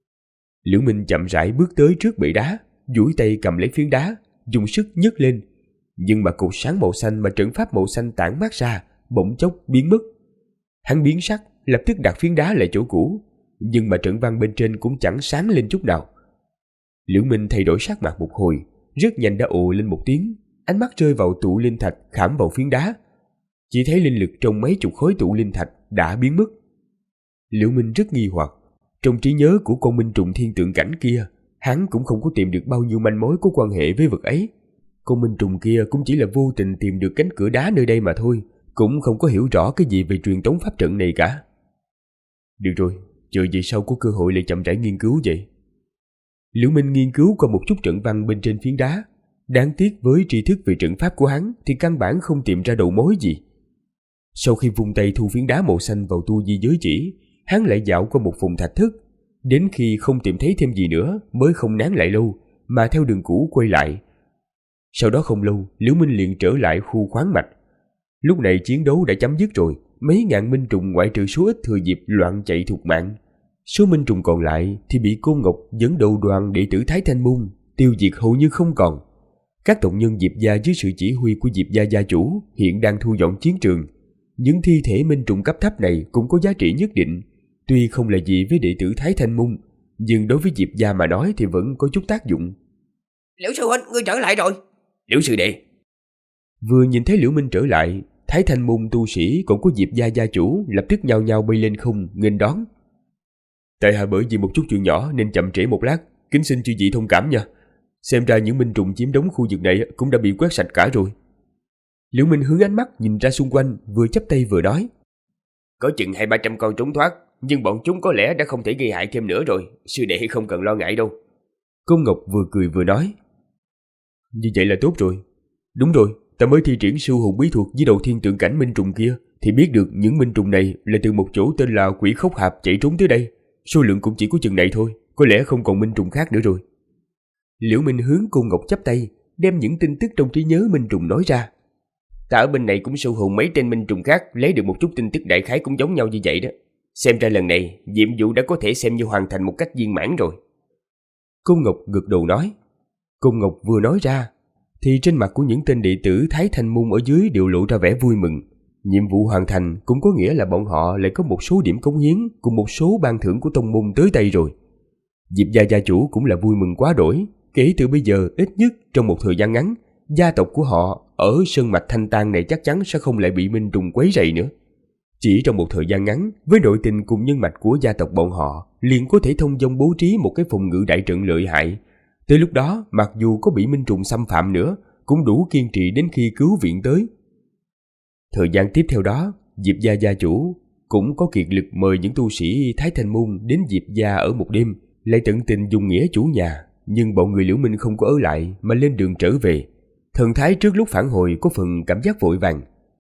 Liễu Minh chậm rãi bước tới trước bệ đá, duỗi tay cầm lấy phiến đá, dùng sức nhấc lên. Nhưng mà cột sáng màu xanh mà trận pháp màu xanh tản mát ra bỗng chốc biến mất. Hắn biến sắc, lập tức đặt phiến đá lại chỗ cũ, nhưng mà trận văn bên trên cũng chẳng sáng lên chút nào. Liễu Minh thay đổi sắc mặt một hồi, rất nhanh đã ồ lên một tiếng, ánh mắt rơi vào tụ linh thạch khảm vào phiến đá. Chỉ thấy linh lực trong mấy chục khối tụ linh thạch đã biến mất. Liễu Minh rất nghi hoặc, trong trí nhớ của con Minh Trùng thiên tượng cảnh kia, hắn cũng không có tìm được bao nhiêu manh mối có quan hệ với vật ấy. Con Minh Trùng kia cũng chỉ là vô tình tìm được cánh cửa đá nơi đây mà thôi, cũng không có hiểu rõ cái gì về truyền tống pháp trận này cả. Được rồi, chờ về sau có cơ hội lại chậm rãi nghiên cứu vậy. Liễu Minh nghiên cứu qua một chút trận văn bên trên phiến đá. Đáng tiếc với tri thức về trận pháp của hắn thì căn bản không tìm ra đầu mối gì. Sau khi vung tay thu phiến đá màu xanh vào tu di giới chỉ, hắn lại dạo qua một vùng thạch thất. Đến khi không tìm thấy thêm gì nữa mới không nán lại lâu, mà theo đường cũ quay lại. Sau đó không lâu, Liễu Minh liền trở lại khu khoáng mạch. Lúc này chiến đấu đã chấm dứt rồi, mấy ngàn minh trùng ngoại trừ số ít thừa dịp loạn chạy thục mạng. Số minh trùng còn lại thì bị Côn Ngọc dẫn đầu đoàn đệ tử Thái Thanh Môn tiêu diệt hầu như không còn. Các tộc nhân Diệp gia dưới sự chỉ huy của Diệp gia gia chủ hiện đang thu dọn chiến trường. Những thi thể minh trùng cấp thấp này cũng có giá trị nhất định, tuy không là gì với đệ tử Thái Thanh Môn, nhưng đối với Diệp gia mà nói thì vẫn có chút tác dụng. Liễu sư huynh, ngươi trở lại rồi. Liễu sư đệ. Vừa nhìn thấy Liễu Minh trở lại, Thái Thanh Môn tu sĩ còn có Diệp gia gia chủ lập tức nhao nhao bay lên không nghênh đón. Tại hạ bởi vì một chút chuyện nhỏ nên chậm trễ một lát, kính xin chư vị thông cảm nha. Xem ra những minh trùng chiếm đóng khu vực này cũng đã bị quét sạch cả rồi. Liễu Minh hướng ánh mắt nhìn ra xung quanh, vừa chắp tay vừa nói. Có chừng 200-300 con trốn thoát, nhưng bọn chúng có lẽ đã không thể gây hại thêm nữa rồi, sư đệ không cần lo ngại đâu. Côn Ngọc vừa cười vừa nói. Như vậy là tốt rồi. Đúng rồi, ta mới thi triển siêu hồn bí thuật với đầu thiên tượng cảnh minh trùng kia, thì biết được những minh trùng này là từ một chỗ tên là Quỷ Khốc Hạp chạy trốn tới đây. Số lượng cũng chỉ có chừng này thôi, có lẽ không còn minh trùng khác nữa rồi. Liễu Minh hướng Côn Ngọc chắp tay, đem những tin tức trong trí nhớ minh trùng nói ra. Ta ở bên này cũng sưu hồn mấy tên minh trùng khác, lấy được một chút tin tức đại khái cũng giống nhau như vậy đó. Xem ra lần này, nhiệm vụ đã có thể xem như hoàn thành một cách viên mãn rồi. Côn Ngọc gật đầu nói. Côn Ngọc vừa nói ra, thì trên mặt của những tên đệ tử Thái Thanh Môn ở dưới đều lộ ra vẻ vui mừng. Nhiệm vụ hoàn thành cũng có nghĩa là bọn họ lại có một số điểm cống hiến cùng một số ban thưởng của tông môn tới tay rồi. Diệp gia gia chủ cũng là vui mừng quá đổi. Kể từ bây giờ, ít nhất trong một thời gian ngắn, gia tộc của họ ở sơn mạch Thanh Tang này chắc chắn sẽ không lại bị minh trùng quấy rầy nữa. Chỉ trong một thời gian ngắn, với nội tình cùng nhân mạch của gia tộc bọn họ, liền có thể thông dong bố trí một cái phòng ngự đại trận lợi hại. Tới lúc đó, mặc dù có bị minh trùng xâm phạm nữa, cũng đủ kiên trì đến khi cứu viện tới. Thời gian tiếp theo đó, Diệp gia gia chủ cũng có kiệt lực mời những tu sĩ Thái Thanh Môn đến Diệp gia ở một đêm, lại tận tình dùng nghĩa chủ nhà. Nhưng bọn người Liễu Minh không có ở lại mà lên đường trở về. Thần thái trước lúc phản hồi có phần cảm giác vội vàng.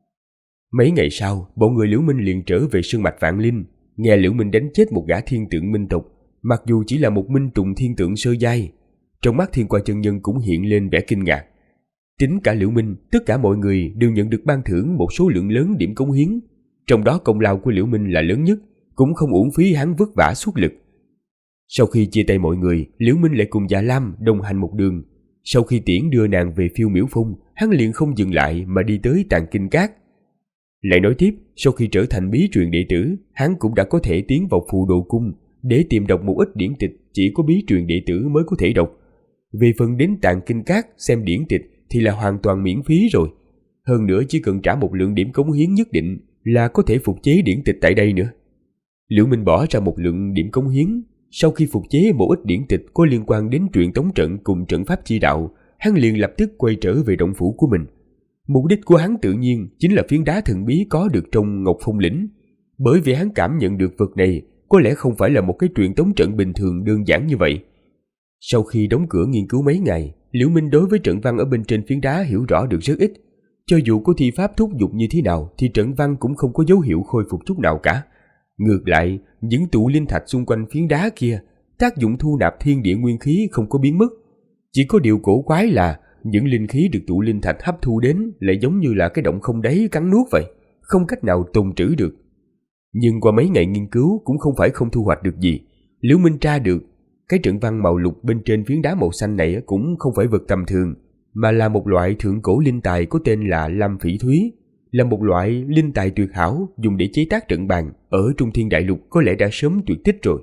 Mấy ngày sau, bọn người Liễu Minh liền trở về sơn mạch Vạn Linh, nghe Liễu Minh đánh chết một gã thiên tượng minh tộc, mặc dù chỉ là một minh trùng thiên tượng sơ giai. Trong mắt Thiên Qua chân nhân cũng hiện lên vẻ kinh ngạc. Tính cả Liễu Minh, tất cả mọi người đều nhận được ban thưởng một số lượng lớn điểm cống hiến. Trong đó công lao của Liễu Minh là lớn nhất, cũng không uổng phí hắn vất vả suốt lực. Sau khi chia tay mọi người, Liễu Minh lại cùng Dạ Lam đồng hành một đường. Sau khi tiễn đưa nàng về Phiêu Miểu Phong, hắn liền không dừng lại mà đi tới Tàng Kinh Các. Lại nói tiếp, sau khi trở thành bí truyền đệ tử, hắn cũng đã có thể tiến vào Phù Đồ Cung để tìm đọc một ít điển tịch chỉ có bí truyền đệ tử mới có thể đọc. Về phần đến Tàng Kinh Các xem điển tịch thì là hoàn toàn miễn phí rồi. Hơn nữa chỉ cần trả một lượng điểm cống hiến nhất định là có thể phục chế điển tịch tại đây nữa. Liễu Minh bỏ ra một lượng điểm cống hiến. Sau khi phục chế một ít điển tịch có liên quan đến truyền tống trận cùng trận pháp chi đạo, hắn liền lập tức quay trở về động phủ của mình. Mục đích của hắn tự nhiên chính là phiến đá thần bí có được trong Ngọc Phong Lĩnh, bởi vì hắn cảm nhận được vật này có lẽ không phải là một cái truyền tống trận bình thường đơn giản như vậy. Sau khi đóng cửa nghiên cứu mấy ngày, Liễu Minh đối với trận văn ở bên trên phiến đá hiểu rõ được rất ít. Cho dù có thi pháp thúc giục như thế nào thì trận văn cũng không có dấu hiệu khôi phục chút nào cả. Ngược lại, những tụ linh thạch xung quanh phiến đá kia, tác dụng thu nạp thiên địa nguyên khí không có biến mất. Chỉ có điều cổ quái là những linh khí được tụ linh thạch hấp thu đến lại giống như là cái động không đáy cắn nuốt vậy, không cách nào tồn trữ được. Nhưng qua mấy ngày nghiên cứu cũng không phải không thu hoạch được gì. Liễu Minh tra được cái trận văn màu lục bên trên phiến đá màu xanh này cũng không phải vật tầm thường, mà là một loại thượng cổ linh tài có tên là Lam Phỉ Thúy, là một loại linh tài tuyệt hảo dùng để chế tác trận bàn, ở Trung Thiên Đại Lục có lẽ đã sớm tuyệt tích rồi.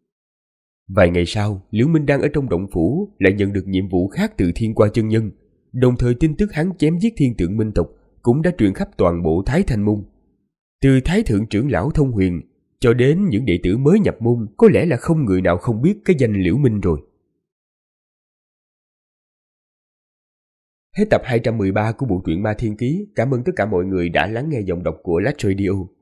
Vài ngày sau, Liễu Minh đang ở trong động phủ lại nhận được nhiệm vụ khác từ Thiên Qua chân nhân, đồng thời tin tức hắn chém giết thiên tượng minh tộc cũng đã truyền khắp toàn bộ Thái Thanh Môn. Từ Thái thượng trưởng lão Thông Huyền cho đến những đệ tử mới nhập môn, có lẽ là không người nào không biết cái danh Liễu Minh rồi. Hết tập 213 của bộ truyện Ma Thiên Ký. Cảm ơn tất cả mọi người đã lắng nghe giọng đọc của Lách Radio.